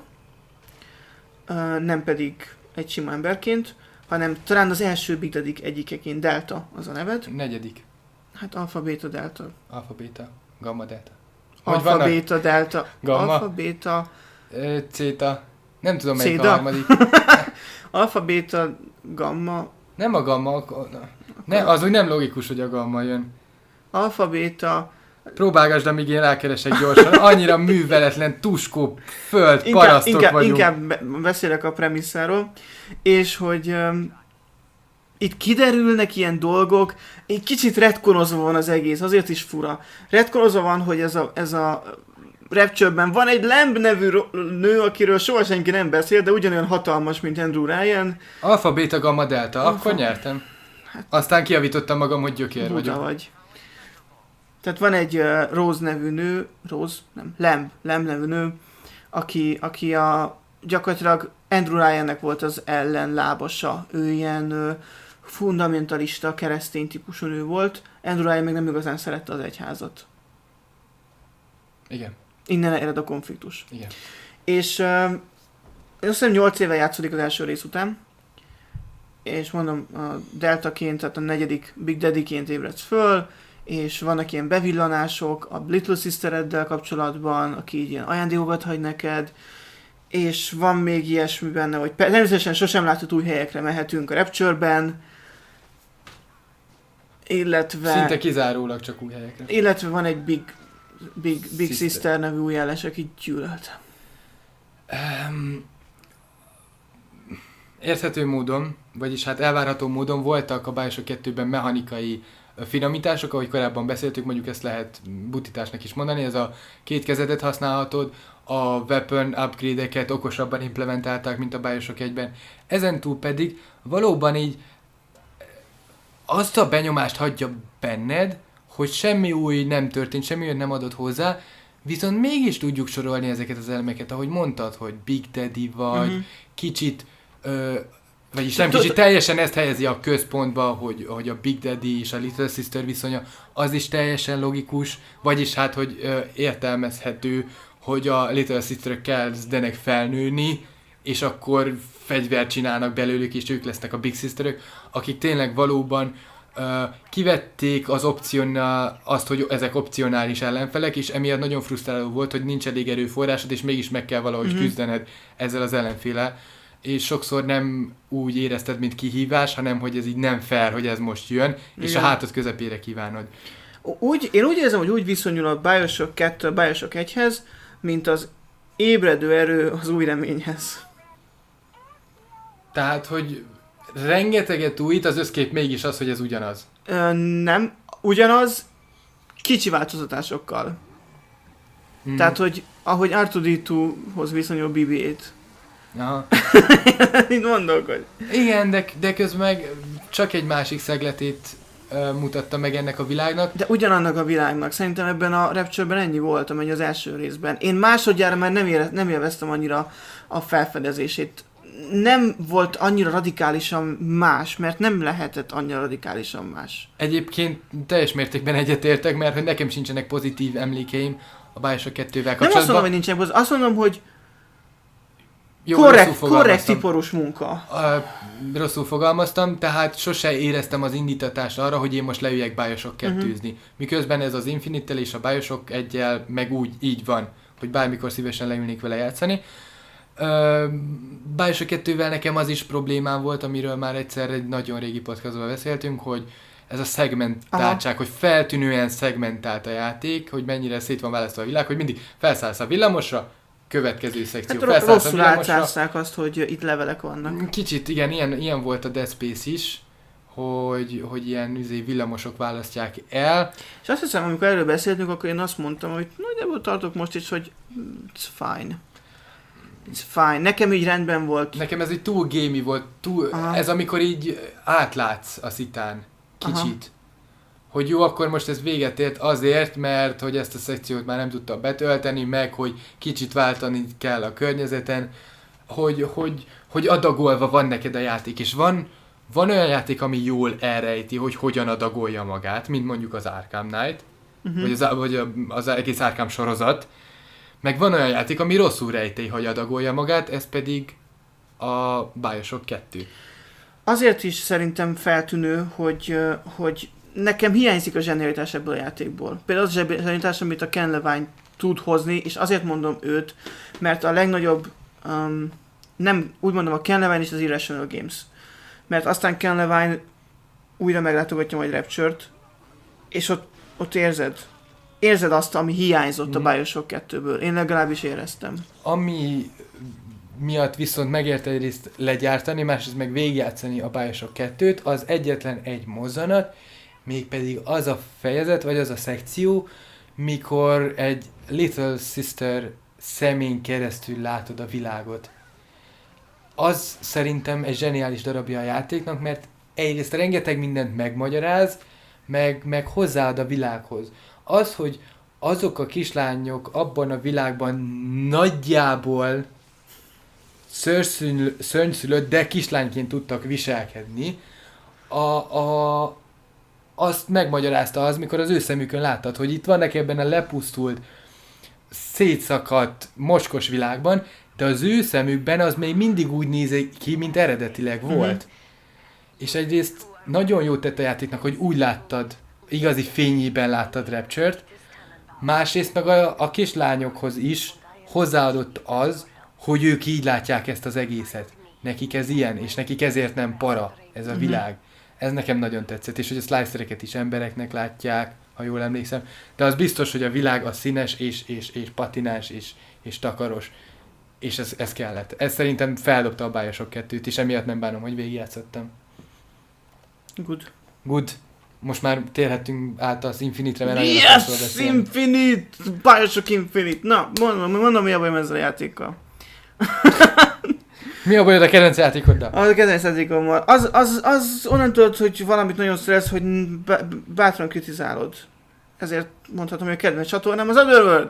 uh, nem pedig egy sima emberként, hanem talán az első Big Daddy egyikeként, Delta az a neved. Negyedik. Hát Alpha, Beta, Delta. Alfa, beta, gamma, delta. Hogy Alpha, vannak? Beta, Delta. Gamma? Alpha, Beta, Ö, Zeta. Nem tudom melyik Zeta? a harmadik. Alpha, Beta, Gamma, Nem a gamma. a- Ne, az úgy nem logikus, hogy a gamma jön. Alpha, Beta, Próbálgasd, amíg én rákeresek gyorsan. Annyira műveletlen, tuskó, föld, inkább, parasztok inkább, vagyunk. inkább be- beszélek a premisszáról, és hogy um, itt kiderülnek ilyen dolgok, egy kicsit retkonozva van az egész, azért is fura. Retkonozva van, hogy ez a, ez a Rapture-ben van egy Lamb nevű ro- nő, akiről soha senki nem beszél, de ugyanolyan hatalmas, mint Andrew Ryan. Alfa, beta, gamma, delta. Alfa. Akkor nyertem. Aztán kiavítottam magam, hogy gyökér Buta vagyok. vagy. Tehát van egy uh, Rose nevű nő, Rose, nem, Lamb, Lamb nevű nő, aki, aki a, gyakorlatilag Andrew Ryannek volt az ellenlábasa. Ő ilyen uh, fundamentalista, keresztény típusú nő volt. Andrew Ryan meg nem igazán szerette az egyházat. Igen, Innen ered a konfliktus. igen. És uh, én azt hiszem nyolc éve játszódik az első rész után. És mondom, a Deltaként, tehát a negyedik Big Daddy-ként ébredsz föl, és vannak ilyen bevillanások a Little Sistereddel kapcsolatban, aki így ilyen ajándékokat hagy neked, és van még ilyesmi benne, hogy pe- természetesen sosem látott új helyekre mehetünk a Rapture-ben, illetve, Szinte kizárólag csak új helyekre. illetve van egy Big, Big, Big Sister. Sister nevű új jeles, akit gyűlöltem. Um, érthető módon, vagyis hát elvárható módon voltak a Bioshock kettőben mechanikai ö, finomítások, ahogy korábban beszéltük, mondjuk ezt lehet butításnak is mondani, ez a két kezedet használhatod, a weapon upgrade-eket okosabban implementálták, mint a Bioshock egyben. Ezentúl pedig valóban így azt a benyomást hagyja benned, hogy semmi új nem történt, semmi új nem adott hozzá, viszont mégis tudjuk sorolni ezeket az elemeket, ahogy mondtad, hogy Big Daddy vagy, Mhm. kicsit, ö, vagyis nem Tud- kicsit, teljesen ezt helyezi a központba, hogy, hogy a Big Daddy és a Little Sister viszonya, az is teljesen logikus, vagyis hát, hogy ö, értelmezhető, hogy a Little Sisterök kezdenek felnőni, és akkor fegyvert csinálnak belőlük, és ők lesznek a Big Sisterök, akik tényleg valóban uh, kivették az opcionál, azt, hogy ezek opcionális ellenfelek, és emiatt nagyon frusztráló volt, hogy nincs elég erőforrásod, és mégis meg kell valahogy Mhm. küzdened ezzel az ellenféllel, és sokszor nem úgy érezted, mint kihívás, hanem hogy ez így nem fair, hogy ez most jön, és Igen. a hátad közepére kívánod. Úgy, én úgy érzem, hogy úgy viszonyul a Bioshock kettő a Bioshock egyhez, mint az ébredő erő az új reményhez. Tehát, hogy rengeteget újít, az összkép mégis az, hogy ez ugyanaz. Ö, nem, ugyanaz, kicsi változatásokkal. Hmm. Tehát, hogy ahogy er kettő dé kettőhoz viszonyul bé bé eight. Aha. Így gondolkodj. Igen, de, de közben meg csak egy másik szegletét uh, mutatta meg ennek a világnak. De ugyanannak a világnak. Szerintem ebben a Rapture-ben ennyi volt, amennyi az első részben. Én másodjára már nem, ére, nem élveztem annyira a felfedezését. Nem volt annyira radikálisan más, mert nem lehetett annyira radikálisan más. Egyébként teljes mértékben egyetértek, mert hogy nekem sincsenek pozitív emlékeim a Bioshock kettővel Nem azt kapcsolatban. mondom, hogy nincsen buzz, azt mondom, hogy Jó, korrekt, korrekt tiporus munka. A, rosszul fogalmaztam, tehát sose éreztem az indítatást arra, hogy én most leüljek Bioshock kettőzni. Uh-huh. Miközben ez az Infinite-tel és a Bioshock egyel meg úgy így van, hogy bármikor szívesen leülnék vele játszani. Uh, Bioshock kettővel nekem az is problémám volt, amiről már egyszer egy nagyon régi podcastban beszéltünk, hogy ez a szegmentáltság, aha, hogy feltűnően szegmentált a játék, hogy mennyire szét van választva a világ, hogy mindig felszállsz a villamosra, következő szekció, hát felszállsz rosszul a villamosra. átszázták azt, hogy itt levelek vannak. Kicsit, igen, ilyen, ilyen volt a Dead Space is, hogy, hogy ilyen üzé, villamosok választják el. És azt hiszem, amikor erről beszéltünk, akkor én azt mondtam, hogy nagyjából tartok most is, hogy it's fine. It's fine. Nekem így rendben volt. Nekem ez így túl gamey volt, túl, ez amikor így átlátsz a szitán. Kicsit. Aha. Hogy jó, akkor most ez véget ért azért, mert hogy ezt a szekciót már nem tudta betölteni, meg hogy kicsit váltani kell a környezeten, hogy, hogy, hogy adagolva van neked a játék, és van, van olyan játék, ami jól elrejti, hogy hogyan adagolja magát, mint mondjuk az Arkham Knight, uh-huh. vagy, az, vagy az egész Arkham sorozat, meg van olyan játék, ami rosszul rejti, hogy adagolja magát, ez pedig a Bioshock kettő. Azért is szerintem feltűnő, hogy, hogy nekem hiányzik a zsenialitás ebből a játékból. Például az a zsenialitás, amit a Ken Levine tud hozni, és azért mondom őt, mert a legnagyobb, um, nem úgy mondom, a Ken Levine és az Irrational Games. Mert aztán Ken Levine újra meglátogatja majd Rapture-t, és ott, ott érzed. Érzed azt, ami hiányzott mm. a Bioshock kettőből. Én legalábbis éreztem. Ami miatt viszont megérte egyrészt legyártani, másrészt meg végigjátszani a Bioshock kettőt, az egyetlen egy mozzanat, mégpedig az a fejezet, vagy az a szekció, mikor egy Little Sister szemén keresztül látod a világot. Az szerintem egy zseniális darabja a játéknak, mert egyrészt rengeteg mindent megmagyaráz, meg, meg hozzáad a világhoz. Az, hogy azok a kislányok abban a világban nagyjából szörnyszülött, de kislányként tudtak viselkedni, a, a, azt megmagyarázta az, mikor az ő szemükön láttad, hogy itt vannak ebben a lepusztult, szétszakadt, mocskos világban, de az ő szemükben az még mindig úgy néz ki, mint eredetileg volt. Mm-hmm. És egyrészt nagyon jót tett a játéknak, hogy úgy láttad, igazi fényében láttad Rapture-t, másrészt meg a, a kislányokhoz is hozzáadott az, hogy ők így látják ezt az egészet. Nekik ez ilyen, és nekik ezért nem para ez a mm-hmm. világ. Ez nekem nagyon tetszett, és hogy a slicereket is embereknek látják, ha jól emlékszem, de az biztos, hogy a világ a színes, és, és, és patinás, és, és takaros. És ez, ez kellett. Ez szerintem feldobta a Bioshock kettőt, és emiatt nem bánom, hogy végigjátszottam. Good. Good. Most már térhetünk át az Infinite-re, mert nagyon yes, beszélni. Infinite! Bioshock Infinite! Na, mondom, mondom, mi a bajom ezzel a játékkal. Mi a bajod a kedvenc játékoddal? A kedvenc játékommal. Az, az, az onnan tudod, hogy valamit nagyon szeretsz, hogy bátran kritizálod. Ezért mondhatom, hogy a kedvenc csatornám az Otherworld.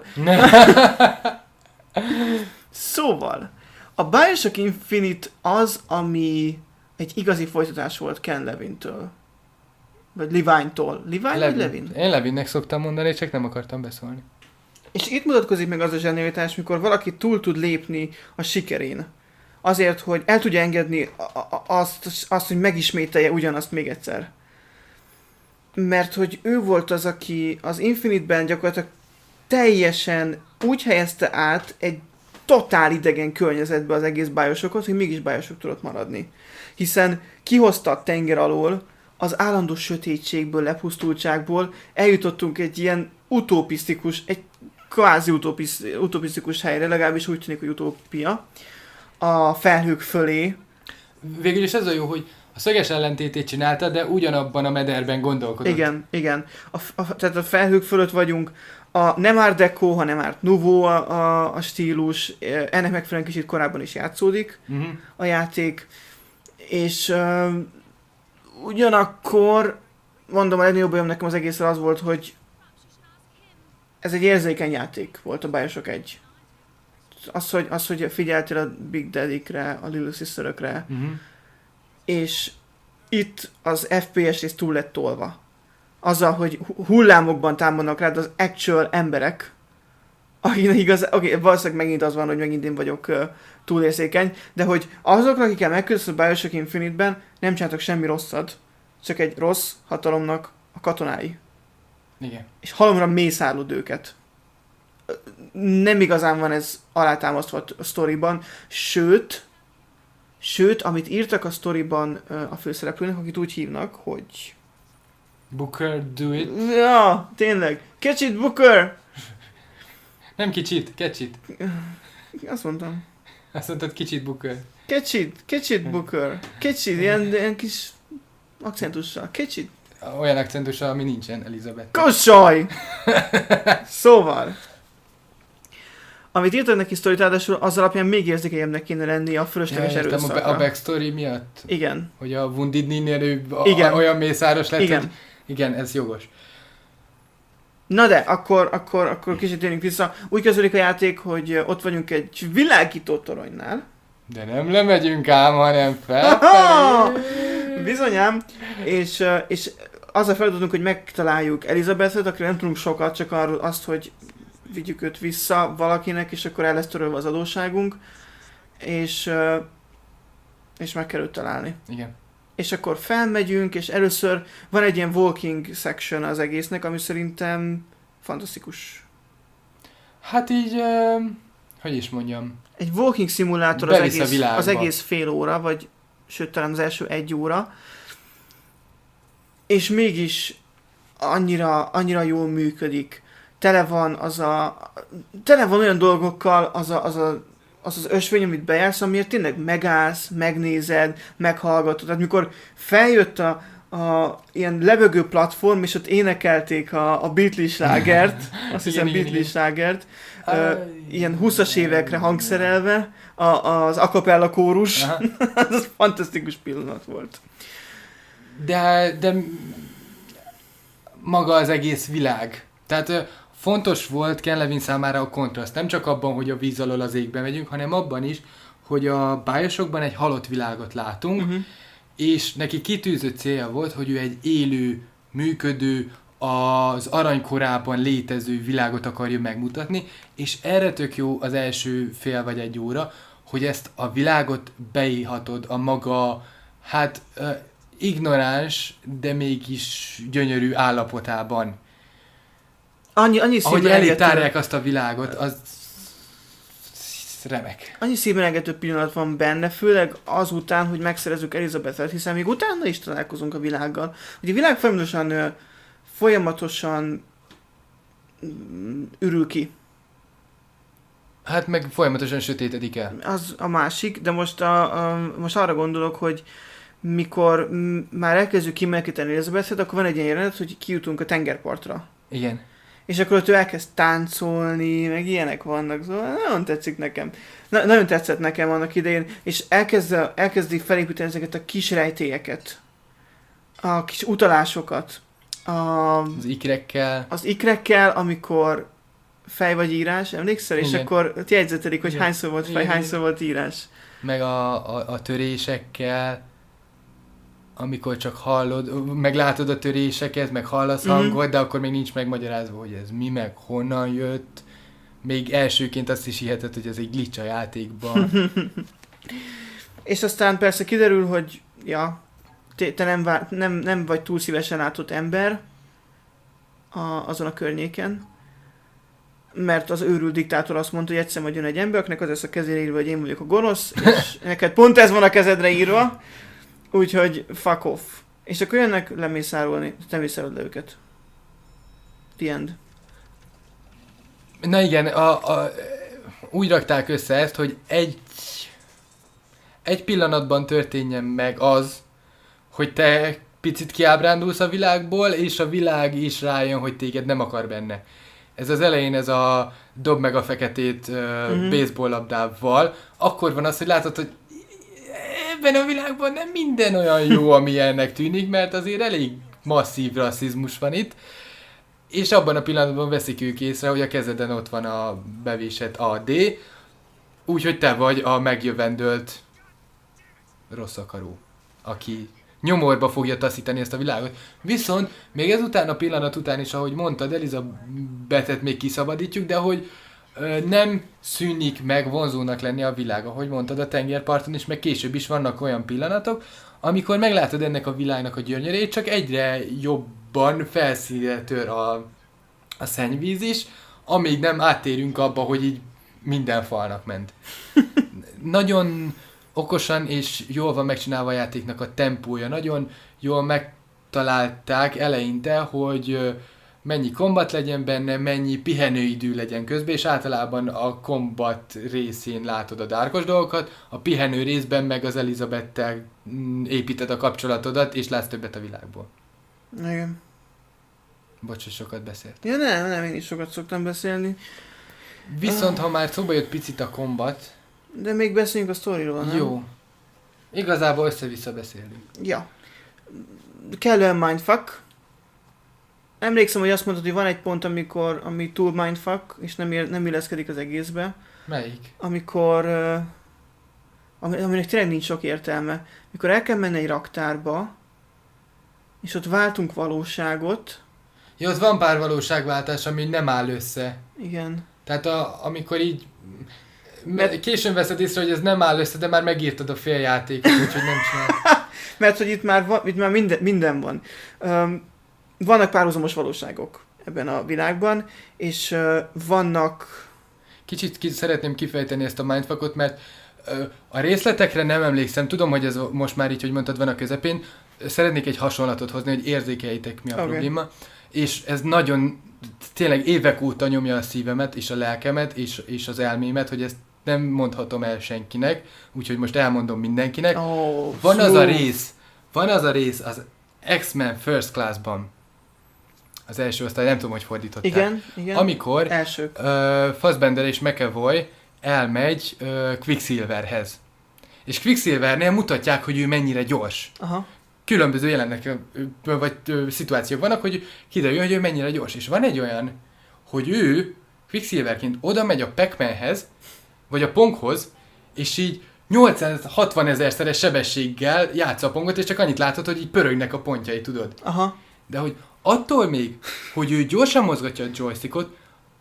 Szóval, a Bioshock Infinite az, ami egy igazi folytatás volt Ken Levine-től. Vagy Levine-tól. Levine Levin. vagy Levin? Én Levinnek szoktam mondani, csak nem akartam beszólni. És itt mutatkozik meg az a zsenialitás, mikor valaki túl tud lépni a sikerén. Azért, hogy el tudja engedni azt, azt, hogy megismételje ugyanazt még egyszer. Mert hogy ő volt az, aki az Infinite-ben gyakorlatilag teljesen úgy helyezte át egy totál idegen környezetbe az egész Bioshockot, hogy mégis Bioshock tudott maradni. Hiszen kihozta a tenger alól, az állandó sötétségből, lepusztultságból eljutottunk egy ilyen utopisztikus, egy kvázi utopisz, utopisztikus helyre, legalábbis úgy tűnik, hogy utópia, a felhők fölé. Végül is ez a jó, hogy a szöges ellentétét csinálta, de ugyanabban a mederben gondolkodott. Igen, igen. A, a, tehát a felhők fölött vagyunk, a nem art deco, hanem art nouveau a, a, a stílus, ennek megfelelően kicsit korábban is játszódik uh-huh. a játék, és uh, ugyanakkor, mondom, a legnagyobb bajom nekem az egészen az volt, hogy ez egy érzékeny játék volt a Bioshock egy. Az, hogy, az, hogy figyeltél a Big Daddy-kre, a Little Sister-ökre, uh-huh. és itt az ef pé es rész túl lett tolva. Azzal, hogy hullámokban támadnak rád az actual emberek, akinek igaz, oké, okay, valószínűleg megint az van, hogy megint én vagyok uh, túlérzékeny, de hogy azokra, akikkel megküzdesz a Bioshock Infinite-ben, nem csináltak semmi rosszat, csak egy rossz hatalomnak a katonái. Igen. És halomra mészárlod őket. Nem igazán van ez alátámasztva a sztoriban, sőt, sőt, amit írtak a sztoriban uh, a főszereplőnek, akit úgy hívnak, hogy... Booker, do it. Ja, tényleg. Catch it, Booker! Nem kicsit, kicsit. Azt mondtam. Azt mondtad kicsit, Booker. Catch it, catch it, Booker. Catch it, ilyen, ilyen kis akcentussal. Catch it. Olyan akcentussal, ami nincsen, Elizabeth. Kossolj! Szóval. Amit írtad neki sztorit, ráadásul az alapján még érzékelyebbnek kéne lenni a fölösleges ja, értem, erőszakra. a backstory miatt? Igen. Hogy a Wounded Knee-nél ő igen. olyan mészáros lett, igen. hogy... Igen, ez jogos. Na de, akkor, akkor, akkor kicsit térjünk vissza. Úgy kezdődik a játék, hogy ott vagyunk egy világító toronynál. De nem lemegyünk ám, hanem felfelé. Bizonyám. És, és az a feladatunk, hogy megtaláljuk Elizabethet, akiről nem tudunk sokat, csak arról azt, hogy vigyük őt vissza valakinek, és akkor el lesz törölve az adósságunk. És, és meg kell őt találni. Igen. És akkor felmegyünk, és először van egy ilyen walking section az egésznek, ami szerintem fantasztikus. Hát így, uh, hogy is mondjam. Egy walking szimulátor az Bevisz egész, az egész fél óra, vagy sőt talán az első egy óra. És mégis annyira, annyira jól működik. Tele van az a... Tele van olyan dolgokkal az a, az a az az ösvény, amit bejársz, amiért tényleg megállsz, megnézed, meghallgatod. Tehát mikor feljött a, a ilyen lebegő platform, és ott énekelték a, a Beatles slágert, azt hiszem Beatles slágert, uh, ilyen húszas évekre hangszerelve, a, az a cappella kórus, az fantasztikus pillanat volt. De, de maga az egész világ. Tehát fontos volt Ken Levine számára a kontraszt. Nem csak abban, hogy a víz alól az égbe megyünk, hanem abban is, hogy a Bioshockban egy halott világot látunk, uh-huh. és neki kitűzött célja volt, hogy ő egy élő, működő, az aranykorában létező világot akarja megmutatni, és erre tök jó az első fél vagy egy óra, hogy ezt a világot beírhatod a maga, hát uh, ignoráns, de mégis gyönyörű állapotában. Annyi, annyi ahogy elitárják azt a világot, az remek. Annyi szívmelengető pillanat van benne, főleg azután, hogy megszerezzük Elizabethet, hiszen még utána is találkozunk a világgal. Ugye a világ folyamatosan, folyamatosan ürül ki. Hát meg folyamatosan sötétedik el. Az a másik, de most, a, a, most arra gondolok, hogy mikor m- már elkezdjük kimenekíteni Elizabethet, akkor van egy ilyen jelenet, hogy kijutunk a tengerpartra. Igen. És akkor ott ő elkezd táncolni, meg ilyenek vannak, szóval nagyon tetszik nekem. Na, nagyon tetszett nekem annak idején, és elkezd, elkezdi felépíteni ezeket a kis rejtélyeket, a kis utalásokat. A, az ikrekkel. Az ikrekkel, amikor fej vagy írás, emlékszel? Igen. És akkor jegyzetelik, hogy igen. hányszor volt fej, igen. hányszor volt írás. Meg a, a, a törésekkel, amikor csak hallod, meglátod a töréseket, meg hallasz mm-hmm. hangot, de akkor még nincs megmagyarázva, hogy ez mi, meg honnan jött. Még elsőként azt is hiheted, hogy ez egy glitch a játékban. És aztán persze kiderül, hogy ja, te, te nem, vá- nem, nem vagy túl szívesen látott ember a, azon a környéken, mert az őrült diktátor azt mondta, hogy egyszer majd jön egy ember, akinek az lesz a kezére írva, hogy én vagyok a gonosz, és neked pont ez van a kezedre írva, úgyhogy fuck off. És akkor jönnek lemészárolni, te mészárolod le őket. The end. Na igen, a, a, úgy rakták össze ezt, hogy egy, egy pillanatban történjen meg az, hogy te picit kiábrándulsz a világból, és a világ is rájön, hogy téged nem akar benne. Ez az elején ez a dob meg a feketét uh, mm-hmm. baseball labdával, akkor van az, hogy látod, hogy ebben a világban nem minden olyan jó, ami ennek tűnik, mert azért elég masszív rasszizmus van itt, és abban a pillanatban veszik ők észre, hogy a kezeden ott van a bevésett á dé, úgyhogy te vagy a megjövendölt rossz akaró, aki nyomorba fogja taszítani ezt a világot. Viszont még ezután a pillanat után is, ahogy mondtad, Elizabethet még kiszabadítjuk, de hogy ö, nem szűnik meg vonzónak lenni a világ, ahogy mondtad a tengerparton is, meg később is vannak olyan pillanatok, amikor meglátod ennek a világnak a gyönyörét, csak egyre jobban felszínre tör a, a szennyvíz is, amíg nem áttérünk abba, hogy így minden falnak ment. Nagyon okosan és jól van megcsinálva a játéknak a tempója, nagyon jól megtalálták eleinte, hogy mennyi kombat legyen benne, mennyi pihenőidő legyen közben, és általában a kombat részén látod a dárkos dolgokat, a pihenő részben meg az Elizabettel építed a kapcsolatodat, és látsz többet a világból. Igen. Bocs, hogy sokat beszélt. Ja nem, nem, én is sokat szoktam beszélni. Viszont, ha már szóba jött picit a kombat... De még beszéljünk a sztoriról, nem? Jó. Igazából össze-vissza beszélünk. Ja. Kellően mindfuck. Emlékszem, hogy azt mondtad, hogy van egy pont, amikor, ami túl mindfuck, és nem, ér, nem illeszkedik az egészbe. Melyik? Amikor, uh, aminek tényleg nincs sok értelme. Amikor el kell menni egy raktárba, és ott váltunk valóságot. Jó, ott van pár valóságváltás, ami nem áll össze. Igen. Tehát a, amikor így... Mert későn veszed észre, hogy ez nem áll össze, de már megírtad a féljátékot, úgyhogy nem csinál. Mert hogy itt már, van, itt már minden, minden van. Um, vannak párhuzamos valóságok ebben a világban, és uh, vannak... Kicsit ki, szeretném kifejteni ezt a mindfuckot, mert uh, a részletekre nem emlékszem. Tudom, hogy ez most már így, hogy mondtad, van a közepén. Szeretnék egy hasonlatot hozni, hogy érzékeljétek, mi a okay. probléma. És ez nagyon, tényleg évek óta nyomja a szívemet, és a lelkemet, és, és az elmémet, hogy ezt nem mondhatom el senkinek, úgyhogy most elmondom mindenkinek. Oh, van szó. az a rész, van az a rész az X-Men First Class-ban, az első osztály, nem tudom, hogy fordították. Igen, igen. Amikor Elsők. uh, Fassbender és McAvoy elmegy uh, Quicksilverhez. És Quicksilvernél mutatják, hogy ő mennyire gyors. Aha. Különböző jelennek, vagy ö, szituációk vannak, hogy kiderül, hogy ő mennyire gyors. És van egy olyan, hogy ő Quicksilverként oda megy a Pac-Manhez, vagy a Ponghoz, és így nyolcszázhatvan ezerszeres sebességgel játsza a Pongot, és csak annyit látod, hogy így pörögnek a pontjai, tudod. Aha. De hogy attól még, hogy ő gyorsan mozgatja a joystickot,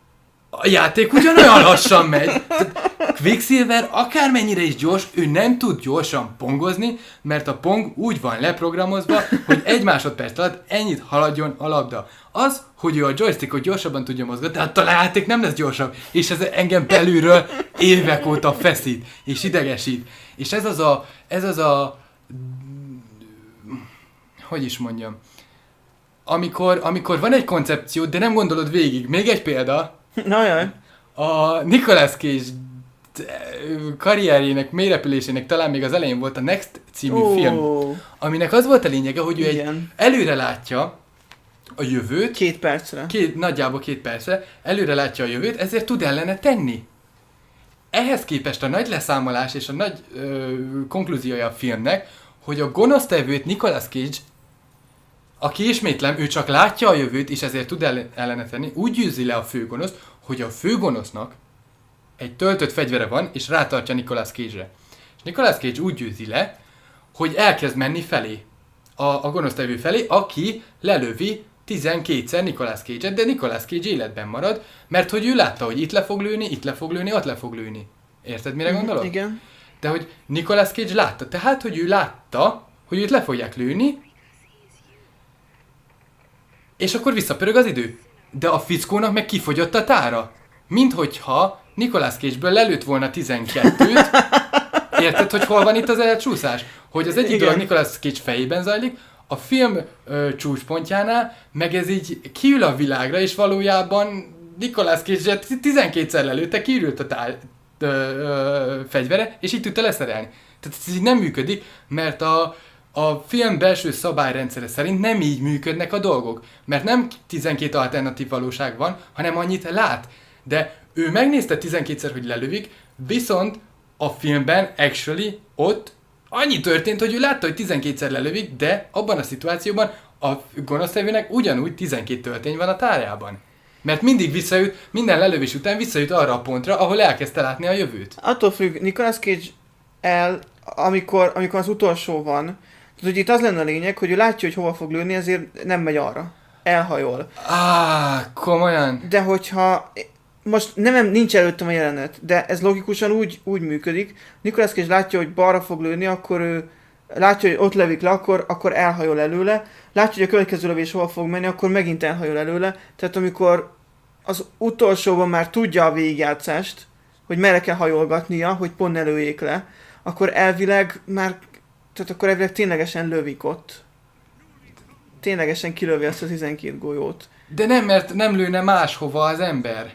a játék ugyanolyan lassan megy. Quicksilver akármennyire is gyors, ő nem tud gyorsan pongozni, mert a pong úgy van leprogramozva, hogy egy másodperc alatt ennyit haladjon a labda. Az, hogy ő a joystickot gyorsabban tudja mozgatni, hát a játék nem lesz gyorsabb. És ez engem belülről évek óta feszít, és idegesít. És ez az a, ez az a, hogy is mondjam, amikor, amikor van egy koncepció, de nem gondolod végig. Még egy példa. Najaj. A Nicolas Cage karrierjének, mélyrepülésének talán még az elején volt a Next című oh. film, aminek az volt a lényege, hogy ő egy előre látja a jövőt. Két percre. Két, nagyjából két percre. Előre látja a jövőt, ezért tud ellene tenni. Ehhez képest a nagy leszámolás és a nagy ö, konklúziója a filmnek, hogy a gonosztevőt Nicolas Cage, aki ismétlem, ő csak látja a jövőt, és ezért tud ellene tenni, úgy győzi le a főgonoszt, hogy a főgonosznak egy töltött fegyvere van, és rátartja Nicolas Cage-re. És Nicolas Cage úgy győzi le, hogy elkezd menni felé, a, a gonosztevő felé, aki lelövi tizenkétszer Nicolas Cage-et, de Nicolas Cage életben marad, mert hogy ő látta, hogy itt le fog lőni, itt le fog lőni, ott le fog lőni. Érted, mire gondolok? Mm, igen. De hogy Nicolas Cage látta, tehát, hogy ő látta, hogy őt le fogják lőni, és akkor visszapörög az idő. De a fickónak meg kifogyott a tára. Minthogyha Nicolas Cage-ből lelőtt volna tizenkettőt. Érted, hogy hol van itt az elcsúszás? Hogy az egyik dolog Nicolas Cage fejében zajlik, a film ö, csúcspontjánál, meg ez így kiül a világra, és valójában Nicolas Cage-et tizenkétszer lelőtte, kiürült a tár, ö, ö, fegyvere, és így tudta leszerelni. Tehát ez így nem működik, mert a A film belső szabályrendszere szerint nem így működnek a dolgok, mert nem tizenkét alternatív valóság van, hanem annyit lát. De ő megnézte tizenkétszer, hogy lelövik, viszont a filmben, actually, ott annyi történt, hogy ő látta, hogy tizenkétszer lelövik, de abban a szituációban a gonosztevőnek ugyanúgy tizenkét töltény van a tárjában. Mert mindig visszajut, minden lelövés után visszajut arra a pontra, ahol elkezdte látni a jövőt. Attól függ, Nicolas Cage el, amikor, amikor az utolsó van, tehát, hogy itt az lenne a lényeg, hogy ő látja, hogy hova fog lőni, ezért nem megy arra. Elhajol. Ah, komolyan? De hogyha... most nem, nincs előttem a jelenet, de ez logikusan úgy, úgy működik. Nicolas Cage látja, hogy balra fog lőni, akkor ő látja, hogy ott lövik le, akkor, akkor elhajol előle. Látja, hogy a következő lövés hol fog menni, akkor megint elhajol előle. Tehát amikor az utolsóban már tudja a végigjátszást, hogy merre kell hajolgatnia, hogy pont ne lőjék le, akkor elvileg már, tehát akkor elvileg ténylegesen lövik ott. Ténylegesen kilövi azt a tizenkét golyót. De nem, mert nem lőne máshova az ember.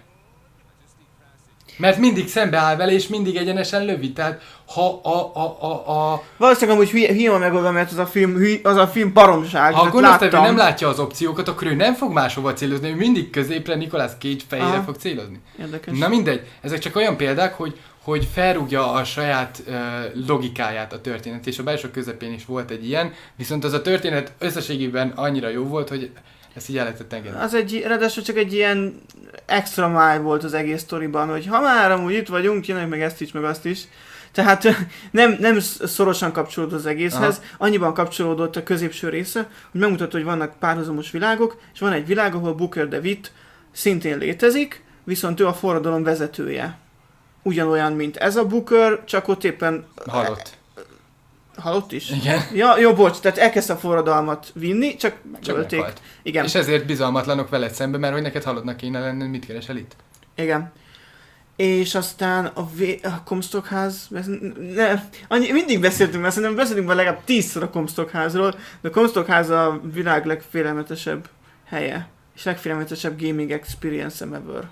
Mert mindig szembeáll vele, és mindig egyenesen lövi. Tehát ha a... a, a, a... Valószínűleg amúgy hülye, hülye megoldva, mert az a film, hülye, az a film baromság. Ha a gonosztevő nem látja az opciókat, akkor ő nem fog máshova célozni, ő mindig középre Nicolas Cage fejére Aha. fog célozni. Érdekes. Na mindegy, ezek csak olyan példák, hogy, hogy felrúgja a saját uh, logikáját a történet, és a belső közepén is volt egy ilyen, viszont az a történet összességében annyira jó volt, hogy ezt így el lehetett engedni. Az egy, ráadásul csak egy ilyen extra mile volt az egész sztoriban, hogy ha már amúgy itt vagyunk, csináljuk meg ezt is, meg azt is. Tehát nem, nem szorosan kapcsolódott az egészhez, Aha. annyiban kapcsolódott a középső része, hogy megmutatta, hogy vannak párhuzamos világok, és van egy világ, ahol Booker DeWitt szintén létezik, viszont ő a forradalom vezetője. Ugyanolyan, mint ez a Booker, csak ott éppen... Halott. Halott is? Igen. Ja, jó, bocs, tehát elkezdte a forradalmat vinni, csak megölték. Igen. És ezért bizalmatlanok veled szembe, mert hogy neked halottnak kéne lenni, mit keresel itt? Igen. És aztán a, vé- a Comstockház, ne, annyi, mindig beszéltünk, mert szerintem beszéltünk már legalább tízszer a Comstockházról, de a Comstockház a világ legfélelmetesebb helye, és legfélelmetesebb gaming experience-em ever.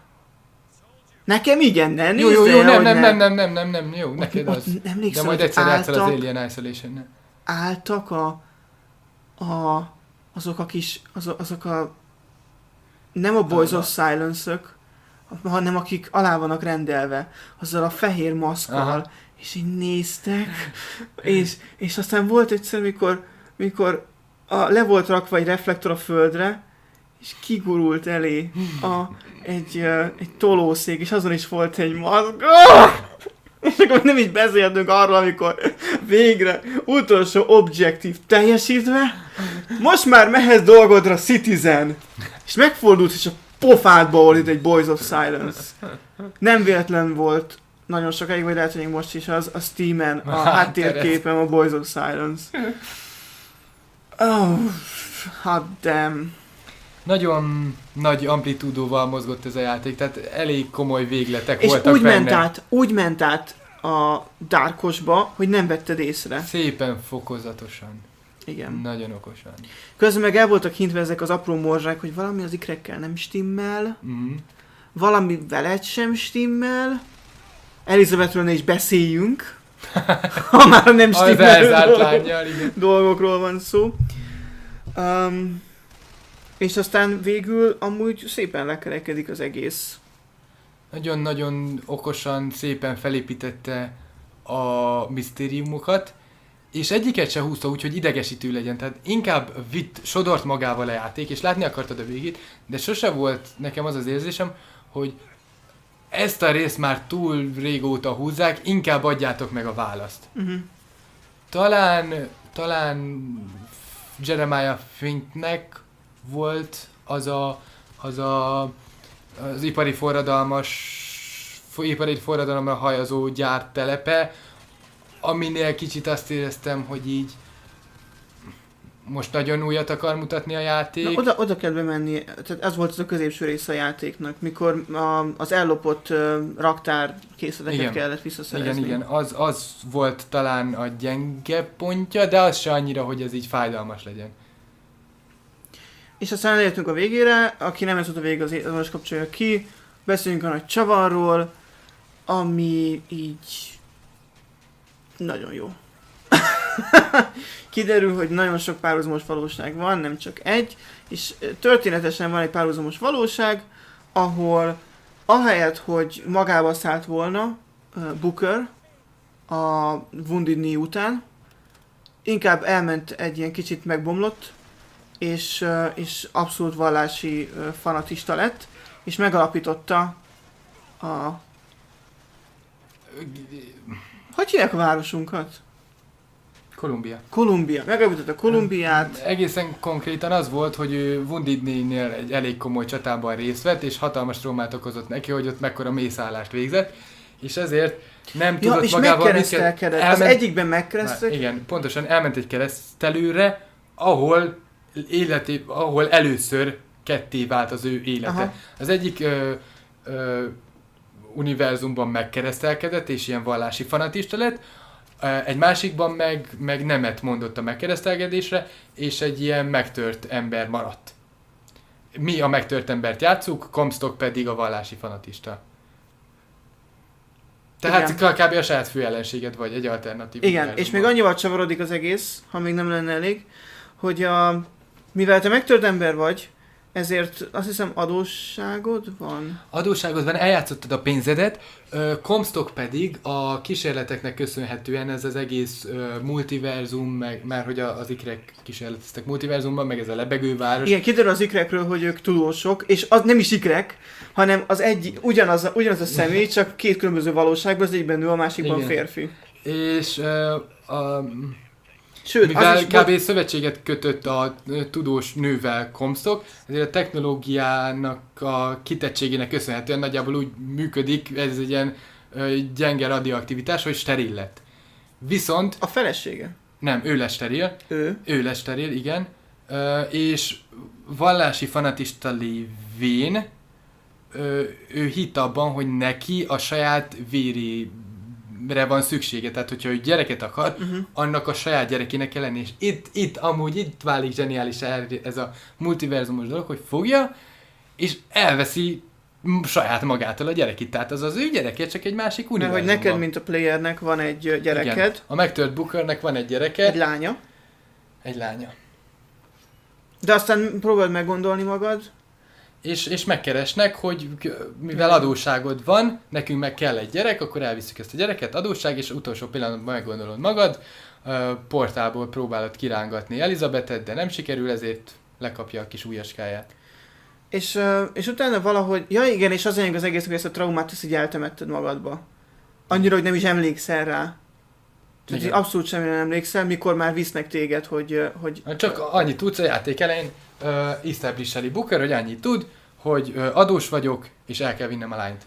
Nekem igen, ne nézze, Jó, jó, jó, nem, nem, ne. nem, nem, nem, nem, nem, jó, ott, neked ott, az. Ott de majd egyszer játszol az Alien Isolation-nel. Álltak a, a, azok a kis, azok, azok a, nem a Boys of Silence-ök, hanem akik alá vannak rendelve, azzal a fehér maszkkal, Aha. és így néztek, és, és aztán volt egyszer, mikor, mikor a, le volt rakva egy reflektor a földre, és kigurult elé a, egy, uh, egy tolószék, és azon is volt egy maszk. Oh! És akkor nem is beszéltünk arról, amikor végre utolsó objektív teljesítve, most már mehetsz dolgodra, Citizen! És megfordult, és a pofádba volt itt egy Boys of Silence. Nem véletlen volt nagyon sokáig, vagy lehet, hogy még most is az, a Steamen, a háttérképem a Boys of Silence. Oh, hot damn. Nagyon nagy amplitúdóval mozgott ez a játék, tehát elég komoly végletek és voltak úgy benne. ment át, úgy ment át a Darkosba, hogy nem vetted észre. Szépen fokozatosan. Igen. Nagyon okosan. Közben meg el voltak hintve ezek az apró morzsák, hogy valami az ikrekkel nem stimmel, Mm. valami veled sem stimmel, Elizabethről ne is beszéljünk, ha már nem stimmel dolgokról van szó. Um, és aztán végül amúgy szépen lekerekedik az egész. Nagyon-nagyon okosan, szépen felépítette a misztériumokat, és egyiket se húzta úgy, hogy idegesítő legyen. Tehát inkább vitt, sodort magával a játék, és látni akartad a végét, de sose volt nekem az az érzésem, hogy ezt a részt már túl régóta húzzák, inkább adjátok meg a választ. Uh-huh. Talán, talán Jeremiah Finknek volt az a, az a az ipari forradalmas, ipari forradalomra hajazó gyártelepe, aminél kicsit azt éreztem, hogy így most nagyon újat akar mutatni a játék. Na, oda, oda kell bemenni, tehát ez volt az a középső része a játéknak, mikor a, az ellopott uh, raktár készleteket igen. kellett visszaszerezni. Igen, igen, az, az volt talán a gyenge pontja, de az se annyira, hogy ez így fájdalmas legyen. És aztán elértünk a végére, aki nem ezt a végig, az, az most kapcsolja ki, beszéljünk a nagy csavarról, ami így nagyon jó. Kiderül, hogy nagyon sok párhuzamos valóság van, nem csak egy, és történetesen van egy párhuzamos valóság, ahol ahelyett, hogy magába szállt volna uh, Booker a Wounded Knee után, inkább elment egy ilyen kicsit megbomlott, és, uh, és abszolút vallási uh, fanatista lett, és megalapította a... Hogy hívják a városunkat? Kolumbia. Kolumbia. Megalapította Kolumbiát. Egészen konkrétan az volt, hogy ő Wounded-nél egy elég komoly csatában részt vett, és hatalmas traumát okozott neki, hogy ott mekkora mészállást végzett, és ezért nem Ja, tudott és magával... megkeresztelkedett. Az egyikben megkeresztelkedett. Igen, pontosan elment egy keresztelőre, ahol, életé, ahol először ketté vált az ő élete. Aha. Az egyik ö, ö, univerzumban megkeresztelkedett, és ilyen vallási fanatista lett, egy másikban meg, meg nemet mondott a megkeresztelkedésre, és egy ilyen megtört ember maradt. Mi a megtört embert játsszuk, Comstock pedig a vallási fanatista. Tehát Igen. kb. A saját főellenséged vagy, egy alternatív. Igen, univerzumban. és még annyival csavarodik az egész, ha még nem lenne elég, hogy a, mivel te megtört ember vagy, ezért azt hiszem adósságod van? Adósságod van, eljátszottad a pénzedet, Comstock pedig a kísérleteknek köszönhetően ez az egész uh, multiverzum, meg már hogy a, az ikrek kísérleteztek multiverzumban, meg ez a lebegőváros. Igen, kiderül az ikrekről, hogy ők tudósok, és az nem is ikrek, hanem az egy, ugyanaz, a, ugyanaz a személy, csak két különböző valóságban, az egyben nő, a másikban Igen. férfi. És uh, a... Sőt, mivel az is kb. volt... szövetséget kötött a tudós nővel Comstock, ezért a technológiának a kitettségének köszönhetően nagyjából úgy működik, ez egy ilyen ö, gyenge radioaktivitás, hogy steril lett. Viszont, A felesége. nem, ő lesz steril, Ő. ő lesz steril, igen, ö, és vallási fanatista lévén ö, ő hitt abban, hogy neki a saját véri van szüksége, tehát hogyha ő gyereket akar, uh-huh. annak a saját gyerekének kell lenni, és itt, itt amúgy itt válik zseniális ez a multiverzumos dolog, hogy fogja, és elveszi saját magától a gyerekét, tehát az az ő gyereke, csak egy másik Mert univerzumban. hogy neked, mint a playernek van egy gyereked, Igen. A megtört Bookernek van egy gyereke, egy lánya, egy lánya. de aztán próbáld meggondolni magad, És, és megkeresnek, hogy mivel adósságod van, nekünk meg kell egy gyerek, akkor elviszük ezt a gyereket, adósság, és utolsó pillanatban meggondolod magad, portálból próbálod kirángatni Elizabethet, de nem sikerül, ezért lekapja a kis ujjaskáját. és, és utána valahogy, ja igen, és az lényeg az egész, hogy ezt a traumát ezt így eltemetted magadba. Annyira, hogy nem is emlékszel rá. Tehát Igen. abszolút semmire nem emlékszel, mikor már visznek téged, hogy... hogy Csak annyit tudsz a játék elején, uh, establish-eli Booker, hogy annyit tud, hogy uh, adós vagyok, és el kell vinnem a lányt.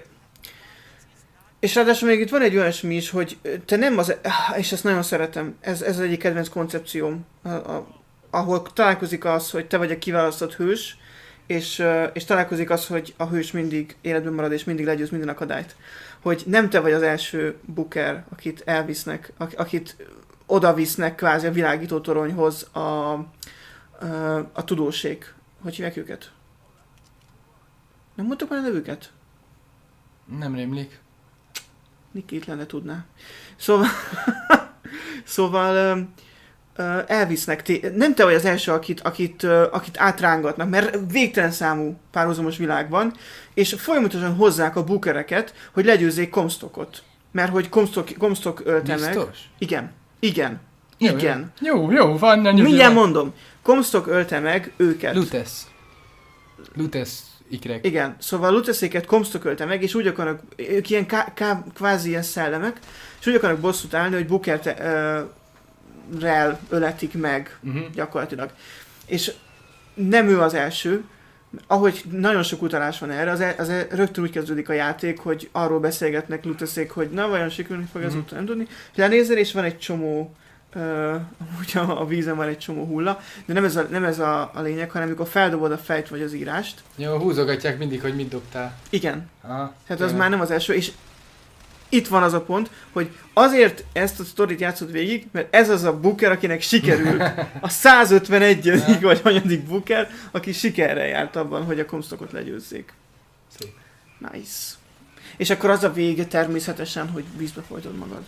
És ráadásul még itt van egy olyasmi is, hogy te nem az... És ezt nagyon szeretem, ez, ez az egyik kedvenc koncepcióm, a, a, ahol találkozik az, hogy te vagy a kiválasztott hős, és, és találkozik az, hogy a hős mindig életben marad, és mindig legyőz minden akadályt. Hogy nem te vagy az első Booker, akit elvisznek, akit oda visznek kvázi a világító toronyhoz a, a, a tudóség. Hogy hívják őket? Nem mondtok már a nevüket? Nem rémlik. Niki itt lenne, tudná. Szóval, szóval ö, ö, elvisznek, té- nem te vagy az első, akit, akit, ö, akit átrángatnak, mert végtelen számú párhuzamos világ van, és folyamatosan hozzák a bookereket, hogy legyőzzék Comstockot. Mert hogy Comstock, Comstock ölte meg. Biztos? Igen. Igen. Jó, Igen. Jó, jó, van. Nagyon Mindjárt jó. mondom. Comstock ölte meg őket. Lutesz. Lutesz ikrek. Igen, szóval Luteszéket Comstock ölte meg, és úgy akarnak, ők ilyen ká, ká, kvázi ilyen szellemek, és úgy akarnak bosszút állni, hogy Booker-rel öletik meg Uh-huh. gyakorlatilag. És nem ő az első, ahogy nagyon sok utalás van erre, az, az rögtön úgy kezdődik a játék, hogy arról beszélgetnek Luteszék, hogy na vajon sikerülni fog ez Mhm. után, nem tudni. Lenézel, és van egy csomó, uh, ugye a vízen van egy csomó hulla, de nem ez a, nem ez a, a lényeg, hanem amikor feldobod a fejt vagy az írást. Jó, húzogatják mindig, hogy mit dobtál. Igen, Aha, tehát az tényleg. már nem az első, és itt van az a pont, hogy azért ezt a sztorit játszod végig, mert ez az a Booker, akinek sikerül a százötvenegyedik vagy hanyadik Booker, aki sikerrel járt abban, hogy a Comstockot legyőzzék. Szép. Nice. És akkor az a vége természetesen, hogy vízbe folytod magad.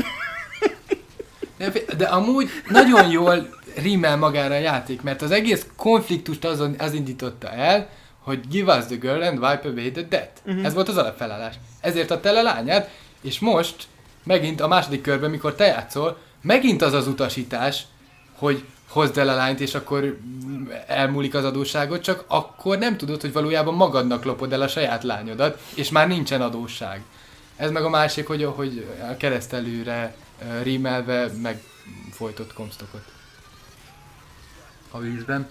De, de amúgy nagyon jól rímel magára a játék, mert az egész konfliktust azon, az indította el, hogy give us the girl and wipe away the debt. Mhm. Ez volt az alapfelállás. Ezért adta el a lányát, és most megint a második körben, mikor te játszol, megint az az utasítás, hogy hozd el a lányt, és akkor elmúlik az adósságot, csak akkor nem tudod, hogy valójában magadnak lopod el a saját lányodat, és már nincsen adósság. Ez meg a másik, hogy, hogy a keresztelőre uh, rímelve, meg folytott Comstockot a vízben.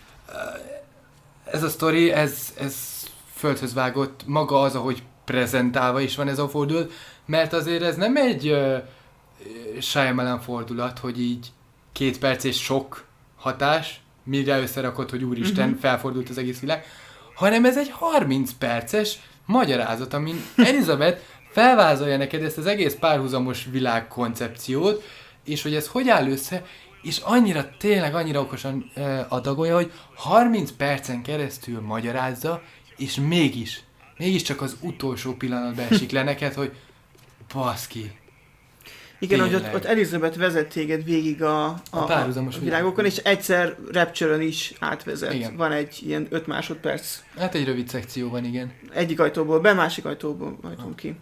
Ez a sztori, ez, ez földhöz vágott, maga az, ahogy prezentálva is van ez a fordulat, mert azért ez nem egy uh, Shyamalan fordulat, hogy így két perc és sok hatás, mire összerakod, hogy úristen, uh-huh. felfordult az egész világ, hanem ez egy harminc perces magyarázat, amin Elizabeth felvázolja neked ezt az egész párhuzamos világkoncepciót, és hogy ez hogy áll össze, és annyira, tényleg annyira okosan uh, adagolja, hogy harminc percen keresztül magyarázza, és mégis, mégiscsak az utolsó pillanatban esik le neked, hogy baszki. Igen, hogy ott, ott Elizabeth vezet téged végig a, a, a, a világokon, és egyszer Rapture-ön is átvezet. Igen. Van egy ilyen öt másodperc. Hát egy rövid szekció van, igen. Egyik ajtóból be, másik ajtóból ajtunk ki.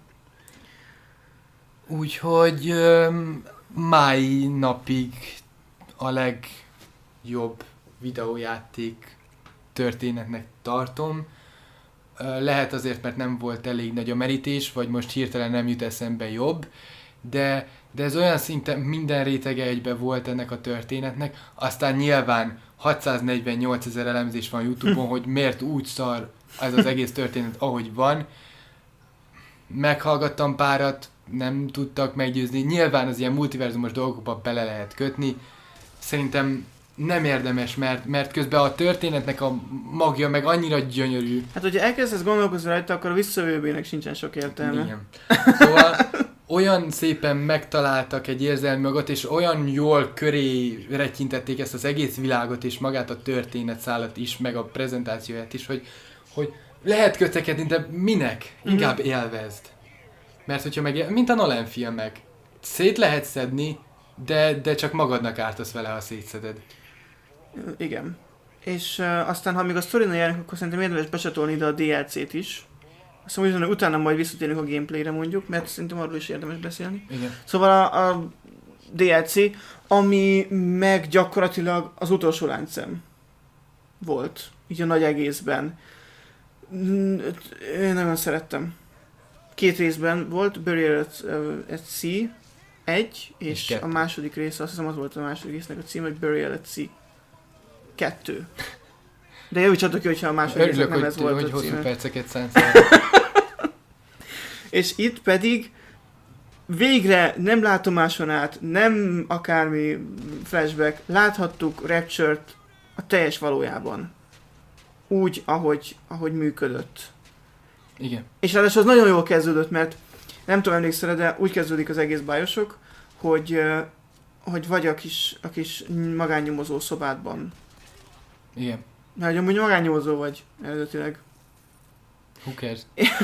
Úgyhogy um, mai napig a legjobb videójáték történetnek tartom. Lehet azért, mert nem volt elég nagy a merítés, vagy most hirtelen nem jut eszembe jobb, de, de ez olyan szinten minden rétege egybe volt ennek a történetnek, aztán nyilván hatszáznegyvennyolc ezer elemzés van YouTube-on, hogy miért úgy szar ez az egész történet, ahogy van. Meghallgattam párat, nem tudtak meggyőzni, nyilván az ilyen multiverzumos dolgokba bele lehet kötni, szerintem nem érdemes, mert, mert közben a történetnek a magja meg annyira gyönyörű. Hát, hogyha elkezdesz gondolkozni rajta, akkor a visszajövőbének sincsen sok értelme. Igen. Szóval olyan szépen megtaláltak egy érzelmi magot, és olyan jól köré retyintették ezt az egész világot, és magát a történetszálat is, meg a prezentációját is, hogy, hogy lehet kötekedni, de minek? Inkább mm. élvezd. Mert hogyha meg, mint a Nolan filmek, szét lehet szedni, de, de csak magadnak ártasz vele, ha szétszeded. Igen. És uh, aztán, ha még a sztorinál járnak, akkor szerintem érdemes becsatolni ide a dé el cét is. Azt mondom, hogy utána majd visszatérünk a gameplayre mondjuk, mert szerintem arról is érdemes beszélni. Igen. Szóval a, a dé el cé, ami meg gyakorlatilag az utolsó láncszem volt, így a nagy egészben. Én nagyon szerettem. Két részben volt, Burial at, at Sea egy, és, és a második rész, azt hiszem az volt a második résznek a cím, hogy Burial at Sea kettő. De javítsatok ki, hogyha a második résznek nem ez volt hogy a címe. Örülök, hogy hosszú perceket szánsz. És itt pedig végre nem látomáson át, nem akármi flashback, láthattuk Rapture-t a teljes valójában. Úgy, ahogy, ahogy működött. Igen. És ráadásul az nagyon jól kezdődött, mert nem tudom, emlékszel, de úgy kezdődik az egész Bioshock, hogy, hogy vagy a kis, a kis magánnyomozó szobádban. Igen. Na, hogy amúgy magánnyomozó vagy, eredetileg. Who cares?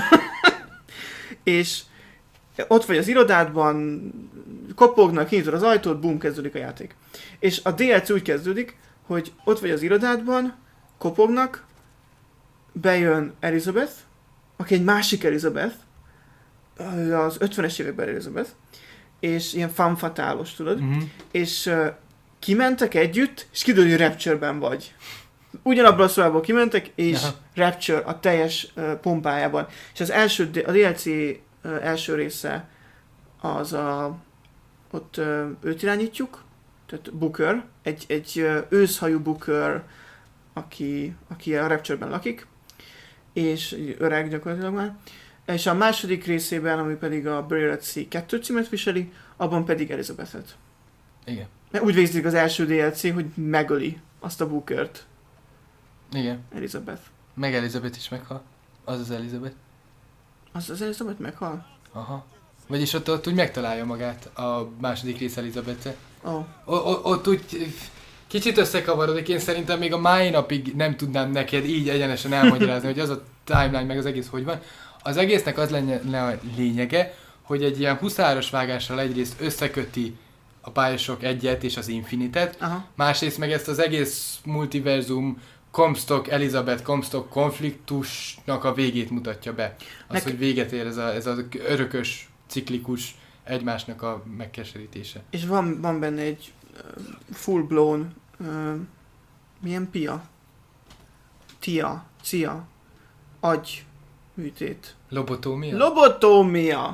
És ott vagy az irodádban, kopognak, kinyitod az ajtót, bum, kezdődik a játék. És a dé el cé úgy kezdődik, hogy ott vagy az irodádban, kopognak, bejön Elizabeth, aki egy másik Elizabeth, az ötvenes években Elizabeth, és ilyen femme fatálos, tudod, Mm-hmm. és uh, kimentek együtt, és kiderül, hogy Rapture-ben vagy. Ugyanabban a szobából kimentek, és Aha. Rapture a teljes uh, pompájában. És az első, a dé el cé uh, első része az a, ott uh, őt irányítjuk, tehát Booker, egy, egy uh, őszhajú Booker, aki, aki a Rapture-ben lakik, és öreg gyakorlatilag már. És a második részében, ami pedig a Burial at Sea kettő címet viseli, abban pedig Elizabethet. Igen. Mert úgy végzik az első dé el cé, hogy megöli azt a Bookert. Igen. Elizabeth. Meg Elizabeth is meghal. Az az Elizabeth. Az az Elizabeth meghal? Aha. Vagyis ott, ott úgy megtalálja magát a második rész Elizabeth-e. Oh. O- ott úgy kicsit összekavarodik, én szerintem még a mai napig nem tudnám neked így egyenesen elmagyarázni, hogy az a timeline meg az egész hogy van. Az egésznek az lenne a lényege, hogy egy ilyen huszáros vágással egyrészt összeköti a Bioshock egyet és az Infinitet, Aha. másrészt meg ezt az egész multiverzum Comstock, Elizabeth Comstock konfliktusnak a végét mutatja be. Az, Nek- hogy véget ér ez, a, ez az örökös, ciklikus egymásnak a megkeserítése. És van, van benne egy uh, full-blown uh, milyen pia? Tia, cia, agy műtét. Lobotómia? Lobotómia!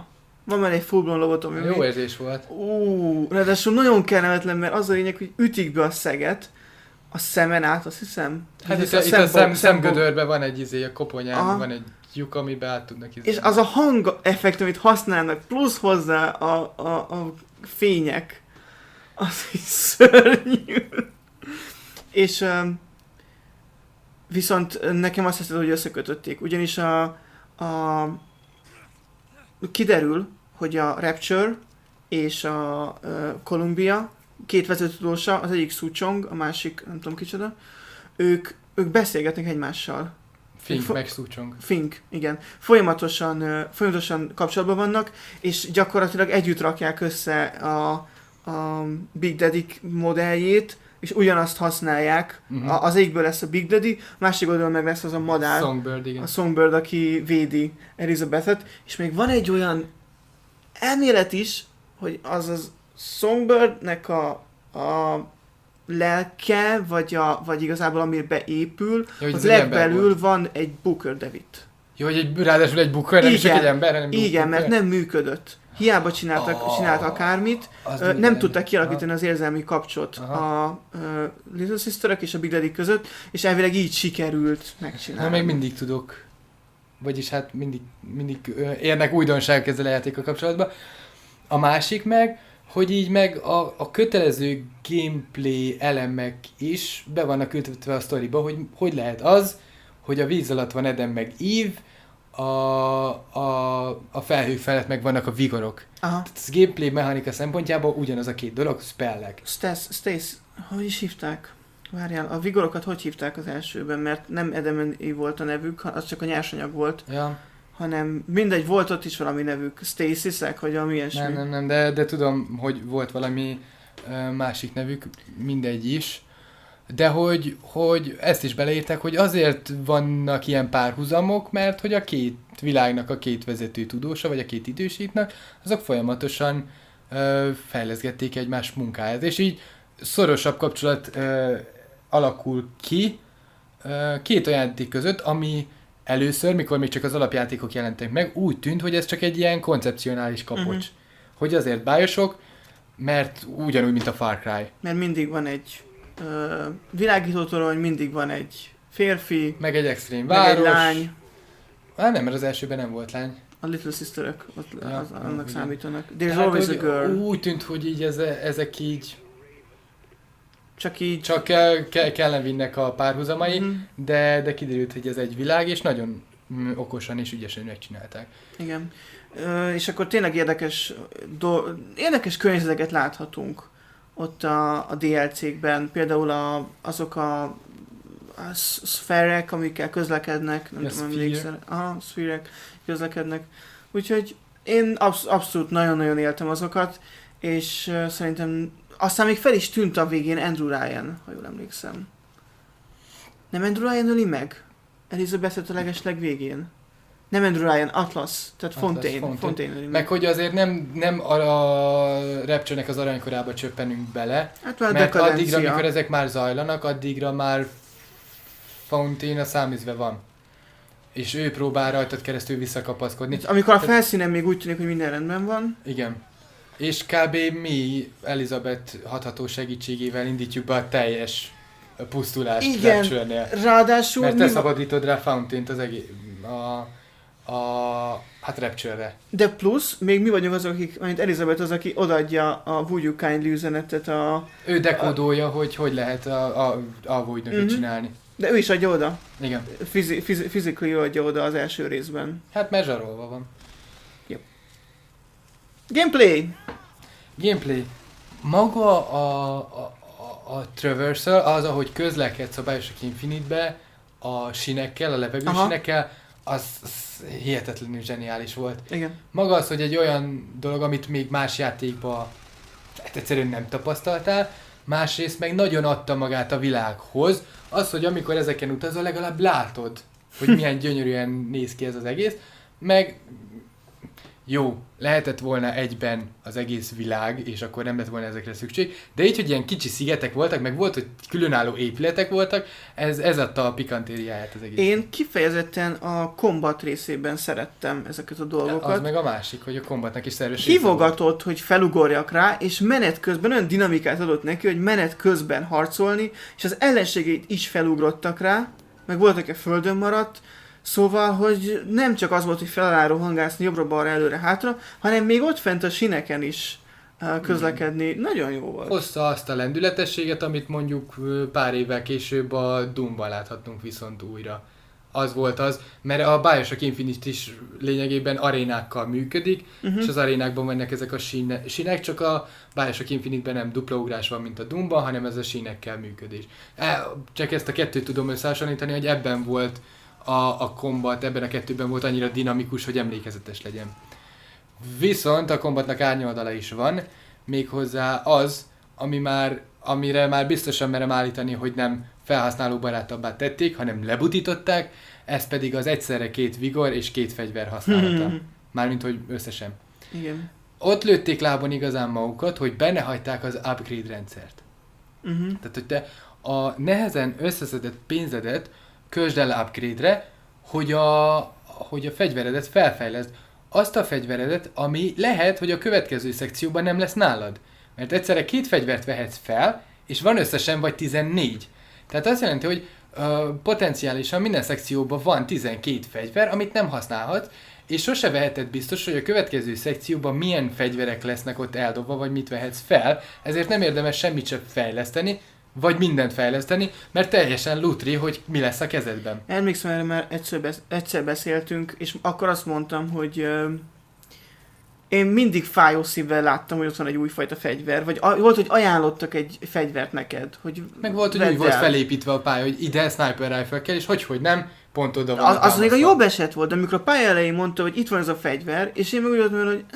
van már egy full-blown lobotomi. Jó érzés volt. Ú, ráadásul nagyon kellemetlen, mert az a lényeg, hogy ütik be a szeget, a szemen át, azt hiszem. Hát itt a, itt a szem, szemgödörben van egy izé, a koponyán Aha. van egy lyuk, amiben át tudnak izé. És az a hang effekt, amit használnak, plusz hozzá a, a, a fények, az így szörnyű. És um, viszont nekem azt hiszem, hogy összekötötték, ugyanis a, a kiderül, hogy a Rapture és a uh, Columbia két vezetődósa, az egyik Su Chong, a másik nem tudom kicsoda, ők, ők beszélgetnek egymással. Fink fo- meg Su Chong. Fink, igen. Folyamatosan, uh, folyamatosan kapcsolatban vannak, és gyakorlatilag együtt rakják össze a, a Big Daddy modelljét, és ugyanazt használják. Uh-huh. A, az egyikből lesz a Big Daddy, a másik oldalon meg lesz az a madár. Songbird, igen. A Songbird, aki védi Elizabethet. És még van egy olyan elmélet is, hogy az az Songbirdnek a, a lelke, vagy, a, vagy igazából amire beépül, ja, az legbelül van egy Booker David. Jó, hogy egy, ráadásul egy Booker, nem is csak egy ember, hanem igen, Booker. mert nem működött. Hiába csináltak, oh, csináltak akármit, ö, nem tudták kialakítani az érzelmi kapcsot Aha. a uh, Little Sisterek és a Big Daddy között, és elvileg így sikerült megcsinálni. Na, még mindig tudok. Vagyis hát mindig, mindig ö, érnek újdonságok ezzel a játékkal kapcsolatban. A másik meg, hogy így meg a, a kötelező gameplay elemek is be vannak ültetve a sztoriba, hogy hogy lehet az, hogy a víz alatt van Eden meg Eve, a, a, a felhők felett meg vannak a vigorok. Aha. Tehát az gameplay mechanika szempontjából ugyanaz a két dolog, spellek. Stace, Stace, hogy is hívták? Várjál, a vigorokat hogy hívták az elsőben, mert nem Adam and Eve volt a nevük, az csak a nyersanyag volt. Ja. Hanem mindegy, volt ott is valami nevük, Stacy-szek, vagy valami ilyesmi. Nem, nem, nem, de, de tudom, hogy volt valami uh, másik nevük, mindegy is. De hogy, hogy ezt is beleírták, hogy azért vannak ilyen párhuzamok, mert hogy a két világnak a két vezető tudósa, vagy a két idősítnak, azok folyamatosan uh, fejleszgették egymás munkáját. És így szorosabb kapcsolat uh, alakul ki uh, két olyan játék között, ami először, mikor még csak az alapjátékok jelentek meg, úgy tűnt, hogy ez csak egy ilyen koncepcionális kapocs. Uh-huh. Hogy azért BioShock, mert ugyanúgy, mint a Far Cry. Mert mindig van egy uh, világítótorony, mindig van egy férfi, meg egy extrém meg város. egy lány. Hát nem, mert az elsőben nem volt lány. A Little Sisterek, ott Ja, az, annak igen. számítanak. There's hát, always a girl. Úgy tűnt, hogy így ez, ezek így Csak így... csak ke, ke, kellene vinnek a párhuzamai, Mhm. de, de kiderült, hogy ez egy világ, és nagyon mm, okosan és ügyesen megcsinálták. Igen. Ö, és akkor tényleg érdekes, do, érdekes környezeteket láthatunk ott a, a dé el cé-kben. Például a, azok a, a szférek, amikkel közlekednek. Nem A tudom, sphere. emlékszel. Aha, szférek közlekednek. Úgyhogy én absz- abszolút nagyon-nagyon éltem azokat, és uh, szerintem aztán még fel is tűnt a végén Andrew Ryan, ha jól emlékszem. Nem Andrew Ryan öli meg? Elizabeth a legesleg végén. Nem Andrew Ryan, Atlas, tehát Atlas, Fontaine. Fontaine. Fontaine öli meg. Meg hogy azért nem, nem a, a Rapture-nek az aranykorába csöppenünk bele, Hát már mert dekadencia. addigra, amikor ezek már zajlanak, addigra már Fontaine a száműzve van. És ő próbál rajtad keresztül visszakapaszkodni. Amikor a felszínen még úgy tűnik, hogy minden rendben van. Igen. És kb. Mi Elizabeth hatható segítségével indítjuk be a teljes pusztulást Igen, Rapture-nél. ráadásul... Mert te mi- szabadítod rá Fountaint az egész... A, a, hát Rapture-re. De plusz, még mi vagyunk azok, akik, mint Elizabeth az, aki odaadja a Would You Kindly üzenetet a... Ő dekódolja, hogy hogy lehet a, a, a voidnököt Mhm. csinálni. De ő is adja oda. Igen. Fizi- fizi- physically adja oda az első részben. Hát mert zsarolva van. Gameplay! Gameplay. Maga a, a, a, a traversal, az, ahogy közlekedsz a BioShock Infinite-be, a sinekkel, a levegő Aha. sinekkel, az, az hihetetlenül zseniális volt. Igen. Maga az, hogy egy olyan dolog, amit még más játékban hát egyszerűen nem tapasztaltál, másrészt meg nagyon adta magát a világhoz, az, hogy amikor ezeken utazol, legalább látod, hogy milyen gyönyörűen néz ki ez az egész, meg jó, lehetett volna egyben az egész világ, és akkor nem lett volna ezekre szükség, de így, hogy ilyen kicsi szigetek voltak, meg volt, hogy különálló épületek voltak, ez, ez adta a pikantériáját az egész. Én kifejezetten a kombat részében szerettem ezeket a dolgokat. Az meg a másik, hogy a kombatnak is szerves Hívogatott, hogy felugorjak rá, és menet közben olyan dinamikát adott neki, hogy menet közben harcolni, és az ellenségeit is felugrottak rá, meg volt, aki a földön maradt, szóval, hogy nem csak az volt, hogy feláll rohangászni jobbra-balra, előre-hátra, hanem még ott fent a sineken is uh, közlekedni. Mm. Nagyon jó volt. Hozta azt a lendületességet, amit mondjuk pár évvel később a Doomban láthattunk viszont újra. Az volt az, mert a Bioshock Infinite is lényegében arénákkal működik, uh-huh. és az arénákban vannak ezek a síne, sínek, csak a Bioshock Infinite-ben nem dupla ugrás van, mint a Doomban, hanem ez a sínekkel működés. E, csak ezt a kettőt tudom összehasonlítani, hogy ebben volt a, a kombat, ebben a kettőben volt annyira dinamikus, hogy emlékezetes legyen. Viszont a kombatnak árnyoldala is van, méghozzá az, ami már, amire már biztosan merem állítani, hogy nem felhasználóbarátabbá tették, hanem lebutították, ez pedig az egyszerre két vigor és két fegyver használata. Mármint, hogy összesen. Igen. Ott lőtték lábon igazán magukat, hogy benne hagyták az upgrade rendszert. Uh-huh. Tehát, hogy te a nehezen összeszedett pénzedet költsd el upgrade-re, hogy a, hogy a fegyveredet felfejleszd. Azt a fegyveredet, ami lehet, hogy a következő szekcióban nem lesz nálad. Mert egyszerre két fegyvert vehetsz fel, és van összesen vagy tizennégy. Tehát azt jelenti, hogy uh, potenciálisan minden szekcióban van tizenkét fegyver, amit nem használhatsz, és sose veheted biztos, hogy a következő szekcióban milyen fegyverek lesznek ott eldobva, vagy mit vehetsz fel, ezért nem érdemes semmit sem fejleszteni, vagy mindent fejleszteni, mert teljesen lutri, hogy mi lesz a kezedben. Emlékszem, erre már egyszer, besz- egyszer beszéltünk, és akkor azt mondtam, hogy uh, én mindig fájó szívvel láttam, hogy ott van egy újfajta fegyver, vagy a- volt, hogy ajánlottak egy fegyvert neked, hogy meg volt, hogy vedd úgy volt el. felépítve a pálya, hogy ide sniper rifle kell, és hogy, hogy nem, pont oda van. Az, az még a jobb eset volt, de amikor a pálya elején mondta, hogy itt van ez a fegyver, és én meg úgy voltam, hogy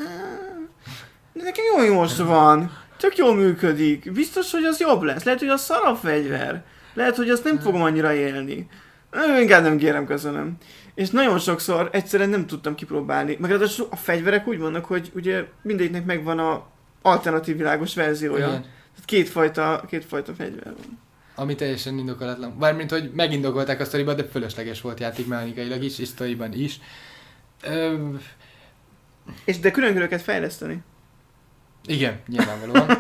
nekem jó most van, tök jól működik, biztos, hogy az jobb lesz, lehet, hogy az szar a fegyver, lehet, hogy azt nem fogom annyira élni. Inkább nem kérem, köszönöm. És nagyon sokszor egyszerűen nem tudtam kipróbálni. Meg ráadásul a fegyverek úgy vannak, hogy ugye mindegyiknek megvan a alternatív világos verziója. Igen. Tehát kétfajta, kétfajta fegyver van. Ami teljesen indokolatlan. Bármint, hogy megindokolták a sztoriban, de fölösleges volt játékmechanikailag is, és sztoriban is. Ö... És de külön őket fejleszteni. Igen, nyilvánvalóan.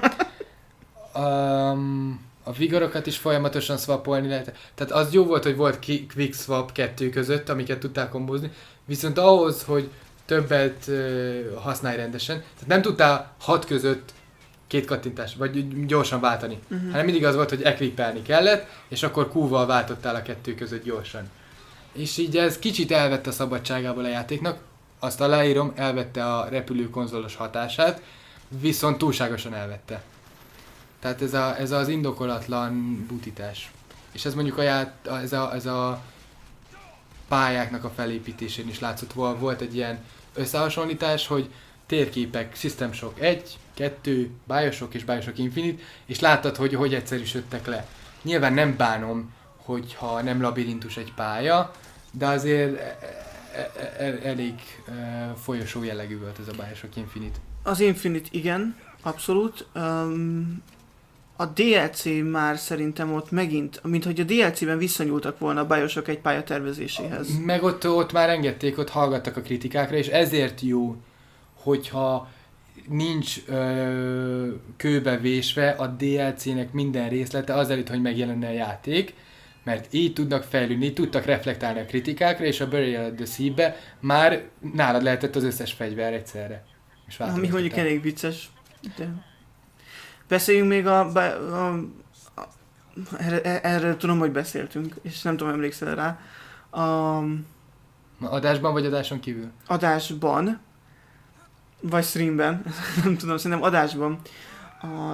um, a vigorokat is folyamatosan swapolni lehet. Tehát az jó volt, hogy volt quick swap kettő között, amiket tudtál kombózni. Viszont ahhoz, hogy többet uh, használj rendesen, tehát nem tudtál hat között két kattintás, vagy gyorsan váltani. Uh-huh. Hanem mindig az volt, hogy equipelni kellett, és akkor Q-val váltottál a kettő között gyorsan. És így ez kicsit elvette a szabadságából a játéknak, azt aláírom, elvette a repülőkonzolos hatását, viszont túlságosan elvette. Tehát ez, a, ez az indokolatlan butítás. És ez mondjuk a, ját, ez, a, ez a pályáknak a felépítésén is látszott. Volt egy ilyen összehasonlítás, hogy térképek, System Shock egy, kettő, Bioshock és Bioshock Infinite, és láttad, hogy hogy egyszerűsödtek le. Nyilván nem bánom, hogyha nem labirintus egy pálya, de azért elég folyosó jellegű volt ez a Bioshock Infinite. Az Infinite igen, abszolút. Um, a dé el cé már szerintem ott megint, mint hogy a dé el cében visszanyúltak volna a Bioshock egy pálya tervezéséhez. Meg ott, ott már engedték, ott hallgattak a kritikákra, és ezért jó, hogyha nincs ö, kőbe vésve a dé el cének minden részlete azelőtt, hogy megjelenne a játék, mert így tudnak fejlődni, így tudtak reflektálni a kritikákra, és a Burial at the Sea-be már nálad lehetett az összes fegyver egyszerre. Ami mondjuk elég vicces. De... Beszéljünk még a... a, a, a erre, erre tudom, hogy beszéltünk, és nem tudom, emlékszel rá. A, adásban vagy adáson kívül? Adásban. Vagy streamben. Nem tudom, szerintem adásban. A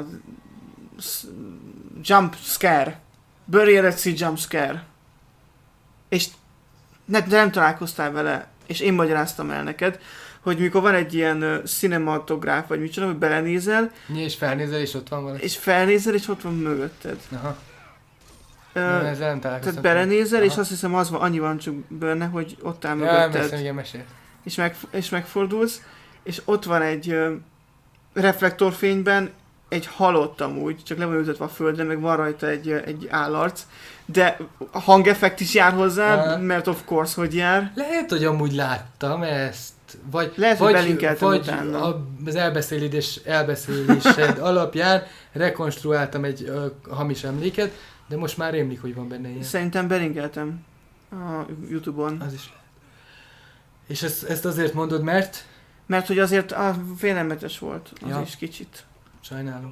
jump scare. Burial at Sea jump scare. És ne, nem találkoztál vele, és én magyaráztam el neked, hogy mikor van egy ilyen uh, cinematográf, vagy micsoda, hogy belenézel, és felnézel, és ott van valami. És felnézel, és ott van mögötted. Aha. Uh, nem, ezzel nem találkoztam. Tehát belenézel, és azt hiszem, az van, annyi van csak benne, hogy ott áll mögötted. Ja, igen, mesél. És, meg, és megfordulsz, és ott van egy ö, reflektorfényben egy halott amúgy, csak le van ültetve a földre, meg van rajta egy, ö, egy állarc, de a hangeffekt is jár hozzá, Aha. mert of course, hogy jár. Lehet, hogy amúgy láttam ezt, vagy, Lehet, hogy vagy, belinkeltem vagy utána. a- az elbeszélés, elbeszélésed alapján rekonstruáltam egy ö, hamis emléket, de most már rémlik, hogy van benne ilyen. Szerintem belinkeltem a YouTube-on. Az is lehet. És ezt, ezt azért mondod, mert Mert hogy azért ah, félelmetes volt, az Ja. is kicsit. sajnálom.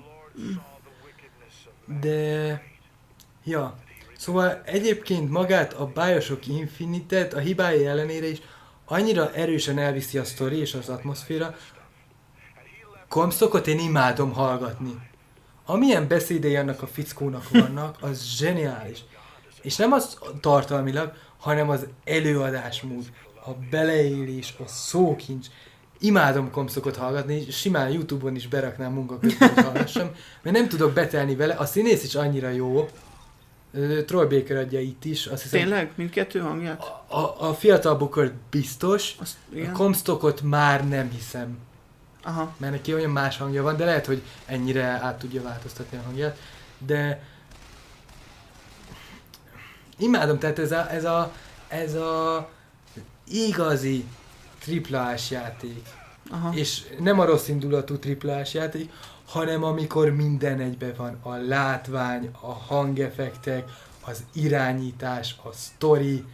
De... Ja. Szóval egyébként magát a Bioshock Infinite-et a hibái ellenére is annyira erősen elviszi a sztori és az atmoszféra. Comstockot én imádom hallgatni. Amilyen beszédei annak a fickónak vannak, az zseniális. És nem az tartalmilag, hanem az előadásmód, a beleélés, a szókincs. Imádom Comstockot hallgatni, simán YouTube-on is beraknám munka közben, hogy hallgassam, mert nem tudok betelni vele, a színész is annyira jó. Ö, Troy Baker adja itt is, azt hiszem. Tényleg? Mindkettő hangját? A, a, a fiatal Booker biztos, Azt, a igen. Comstockot már nem hiszem, Aha. mert neki olyan más hangja van, de lehet, hogy ennyire át tudja változtatni a hangját, de imádom, tehát ez a, ez a, ez a igazi triplás játék, Aha. és nem a rossz indulatú triplás játék, hanem amikor minden egybe van, a látvány, a hangeffektek, az irányítás, a sztori.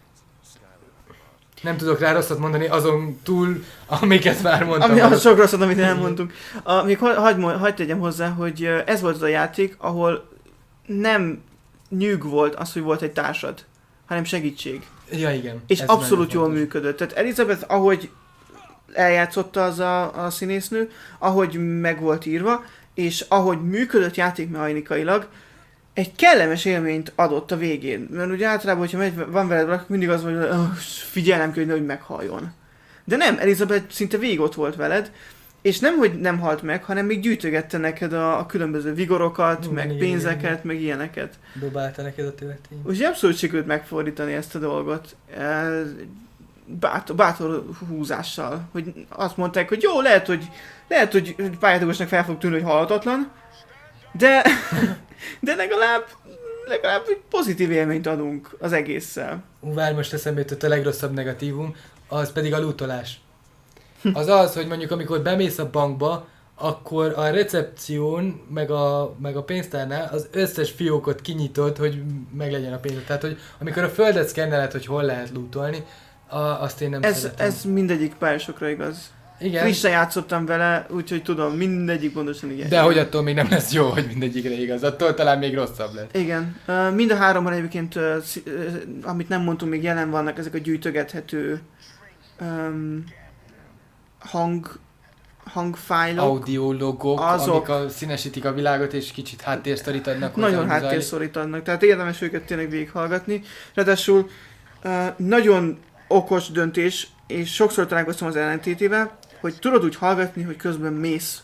Nem tudok rá rosszat mondani, azon túl, amiket már mondtam. Ami az az- sok rosszat, amit elmondtunk. A, még ha- hagyd mo- hagyd tegyem hozzá, hogy ö, ez volt az a játék, ahol nem nyűg volt az, hogy volt egy társad, hanem segítség. Ja, igen. És ez abszolút nagyon jól fontos. működött. Tehát Elizabeth, ahogy eljátszotta az a, a színésznő, ahogy meg volt írva, és ahogy működött játékmechanikailag, egy kellemes élményt adott a végén. Mert ugye általában, hogyha megy, van veled valaki, mindig az, hogy oh, figyelnem kell, hogy meghalljon. De nem, Elizabeth szinte végig ott volt veled, és nem, hogy nem halt meg, hanem még gyűjtögette neked a, a különböző vigorokat, Igen, meg igen, pénzeket, igen. meg ilyeneket. Dobálta neked a töltény. Úgyhogy abszolút sikerült megfordítani ezt a dolgot. Ez Bátor, bátor húzással. Hogy azt mondták, hogy jó, lehet, hogy, lehet, hogy pályátokosnak fel fog tűnni, hogy halhatatlan, de, de legalább, legalább egy pozitív élményt adunk az egésszel. Ú, várj, most eszembe jutott a legrosszabb negatívum, az pedig a lootolás. Az az, hogy mondjuk amikor bemész a bankba, akkor a recepción, meg a, meg a pénztárnál az összes fiókot kinyitod, hogy meglegyen a pénz. Tehát, hogy amikor a földet szkenneled, hogy hol lehet lootolni, a, azt én nem Ez, szeretem. ez mindegyik pályásokra igaz. Igen, Frissen játszottam vele, úgyhogy tudom, mindegyik pontosan igen. de hogy attól még nem lesz jó, hogy mindegyikre igaz. Attól talán még rosszabb lesz. Igen, Ö, mind a háromban egyébként, ö, sz- ö, amit nem mondtunk, még jelen vannak ezek a gyűjtögethető um, hang, hangfájlok. Audio logók, Azok. amik a, színesítik a világot és kicsit háttérsztorit adnak hozzá, Nagyon hogy zajlik. háttérszorít adnak, tehát érdemes őket tényleg végighallgatni. Ráadásul uh, nagyon okos döntés, és sokszor találkoztam az ellentétével, hogy tudod úgy hallgatni, hogy közben mész.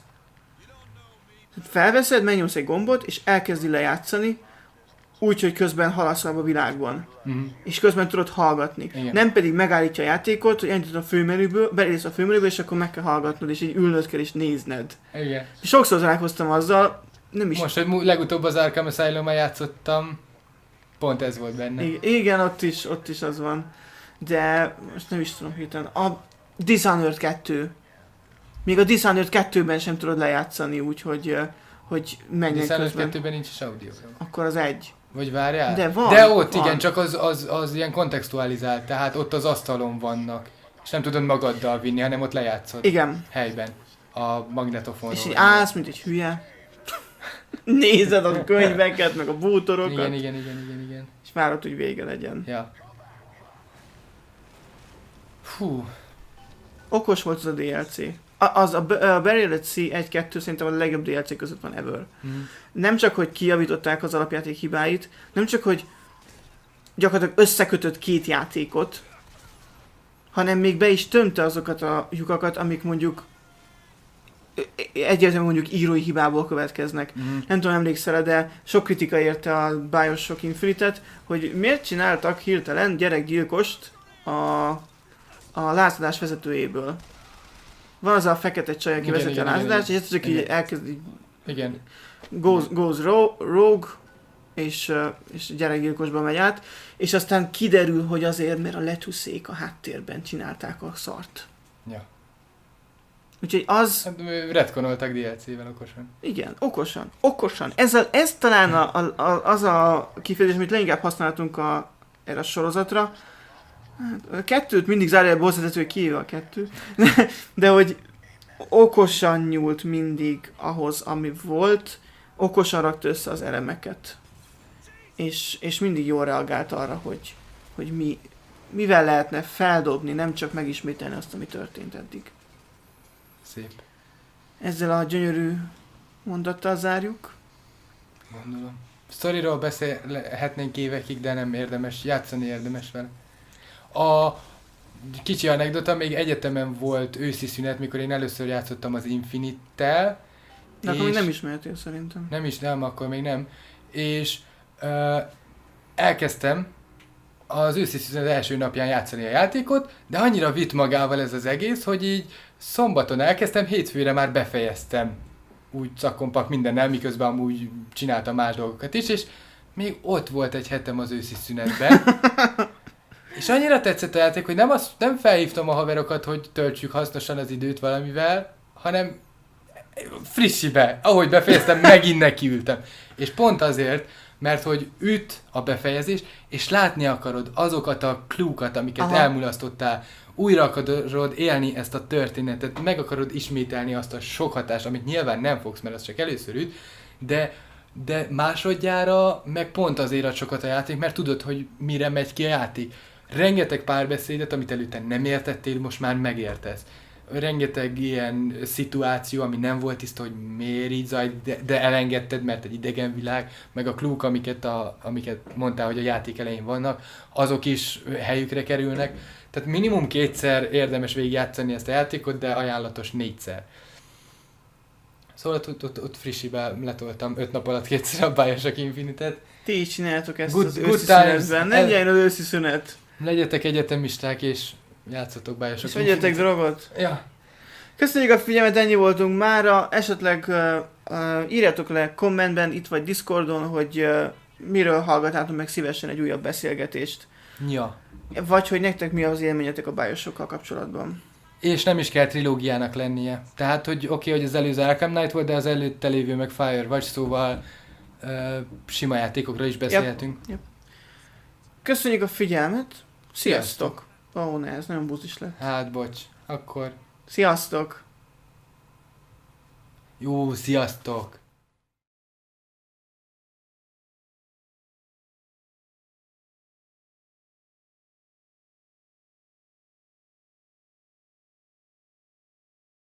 Tehát felveszed, megnyomsz egy gombot, és elkezdi lejátszani, úgy, hogy közben haladsz a világban. Mhm. És közben tudod hallgatni. Igen. Nem pedig megállítja a játékot, hogy elindítod a főmenüből, belépsz a főmenüből, és akkor meg kell hallgatnod, és így ülnöd kell, és nézned. Igen. Sokszor találkoztam azzal, nem is... Most, hogy mu- legutóbb az Arkham Asylum-mal játszottam, pont ez volt benne. I- igen, ott is, ott is az van. De most nem is tudom hirtelen. A Dishonored kettő. Még a Dishonored kettőben sem tudod lejátszani úgy, hogy, ö, hogy menjen Dishonored közben. kettőben nincs is audio. Akkor az egy. Vagy várjál? De van, De ott van. igen, csak az, az, az ilyen kontextualizált, tehát ott az asztalon vannak. És nem tudod magaddal vinni, hanem ott lejátszod. Igen. Helyben. A magnetofonról. És így állsz, mint egy hülye. Nézed a könyveket, meg a bútorokat, Igen, igen, igen, igen, igen. és várod, hogy vége legyen. Ja. Fú. Okos volt az a dé el cé. A- Az a, B- a Burial at Sea egy kettő szerintem a legjobb dé el cé között van ever. Mhm. Nem csak, hogy kijavították az alapjáték hibáit, nem csak, hogy gyakorlatilag összekötött két játékot, hanem még be is tömte azokat a lyukakat, amik mondjuk egyértelműen mondjuk írói hibából következnek. Mhm. Nem tudom, emlékszel, de sok kritika érte a Bioshock Infinite-et, hogy miért csináltak hirtelen gyerekgyilkost a, a lázadás vezetőjéből. van az a fekete csaj, aki Igen, vezeti a igen, igen, lázadást, és ez csak így igen. elkezd így Igen. goes, goes ro- rogue, és, uh, és gyerekgyilkosba megy át, és aztán kiderül, hogy azért, mert a letuszék a háttérben csinálták a szart. Ja. Úgyhogy az... Hát retkonoltak dé el cé-vel okosan. Igen, okosan, okosan. Ez, a, ez talán a, a, a, az a kifejezés, amit leginkább használtunk a, erre a sorozatra. Hát, a kettőt mindig zárójelbe hozzátett, hogy kiírja a kettőt. De hogy okosan nyúlt mindig ahhoz, ami volt, okosan rakta össze az elemeket. És, és mindig jól reagált arra, hogy, hogy mi, mivel lehetne feldobni, nem csak megismételni azt, ami történt eddig. Szép. Ezzel a gyönyörű mondattal zárjuk. Gondolom. Sztoriról beszélhetnénk évekig, de nem érdemes. Játszani érdemes vele. A kicsi anekdota, még egyetemen volt őszi szünet, mikor én először játszottam az Infinite-tel. De akkor még nem ismertél szerintem. Nem is, nem, akkor még nem. És uh, elkezdtem az őszi szünet első napján játszani a játékot, de annyira vitt magával ez az egész, hogy így szombaton elkezdtem, hétfőre már befejeztem. Úgy szakkompak mindennel, miközben amúgy csináltam más dolgokat is, és még ott volt egy hetem az őszi szünetben. És annyira tetszett a játék, hogy nem, azt, nem felhívtam a haverokat, hogy töltsük hasznosan az időt valamivel, hanem frissibe, ahogy befejeztem, megint nekiültem. És pont azért, mert hogy üt a befejezés, és látni akarod azokat a klúkat, amiket Aha. elmulasztottál, újra akarod élni ezt a történetet, meg akarod ismételni azt a sok hatást, amit nyilván nem fogsz, mert az csak először üt, de, de másodjára meg pont azért ad sokat a játék, mert tudod, hogy mire megy ki a játék. Rengeteg párbeszédet, amit előtte nem értettél, most már megértesz. Rengeteg ilyen szituáció, ami nem volt tiszta, hogy miért így zajlik, de, de elengedted, mert egy idegen világ, meg a klúk, amiket, a, amiket mondtál, hogy a játék elején vannak, azok is helyükre kerülnek. Tehát minimum kétszer érdemes végigjátszani ezt a játékot, de ajánlatos négyszer. Szóval ott, ott, ott frissibe letoltam öt nap alatt kétszer a Bioshock Infinite-et. Ti is csináljátok ezt good, az good őszi szünetben. Ne legyen az őszi szünet. Legyetek egyetemisták és játszatok Bioshock És vegyetek drogot. Ja. Köszönjük a figyelmet, ennyi voltunk mára. Esetleg uh, uh, írjátok le kommentben, itt vagy Discordon, hogy uh, miről hallgatnátok meg szívesen egy újabb beszélgetést. Ja. Vagy hogy nektek mi az élményetek a Bioshockkal kapcsolatban. És nem is kell trilógiának lennie. Tehát, hogy oké, okay, hogy az előző Arkham Knight volt, de az előtte lévő meg Firewatch, szóval uh, sima játékokra is beszélhetünk. Yep. Yep. Köszönjük a figyelmet. Sziasztok! Ó, oh, ne, ez nagyon buzis lett. Hát, bocs. Akkor... Sziasztok! Jó, sziasztok!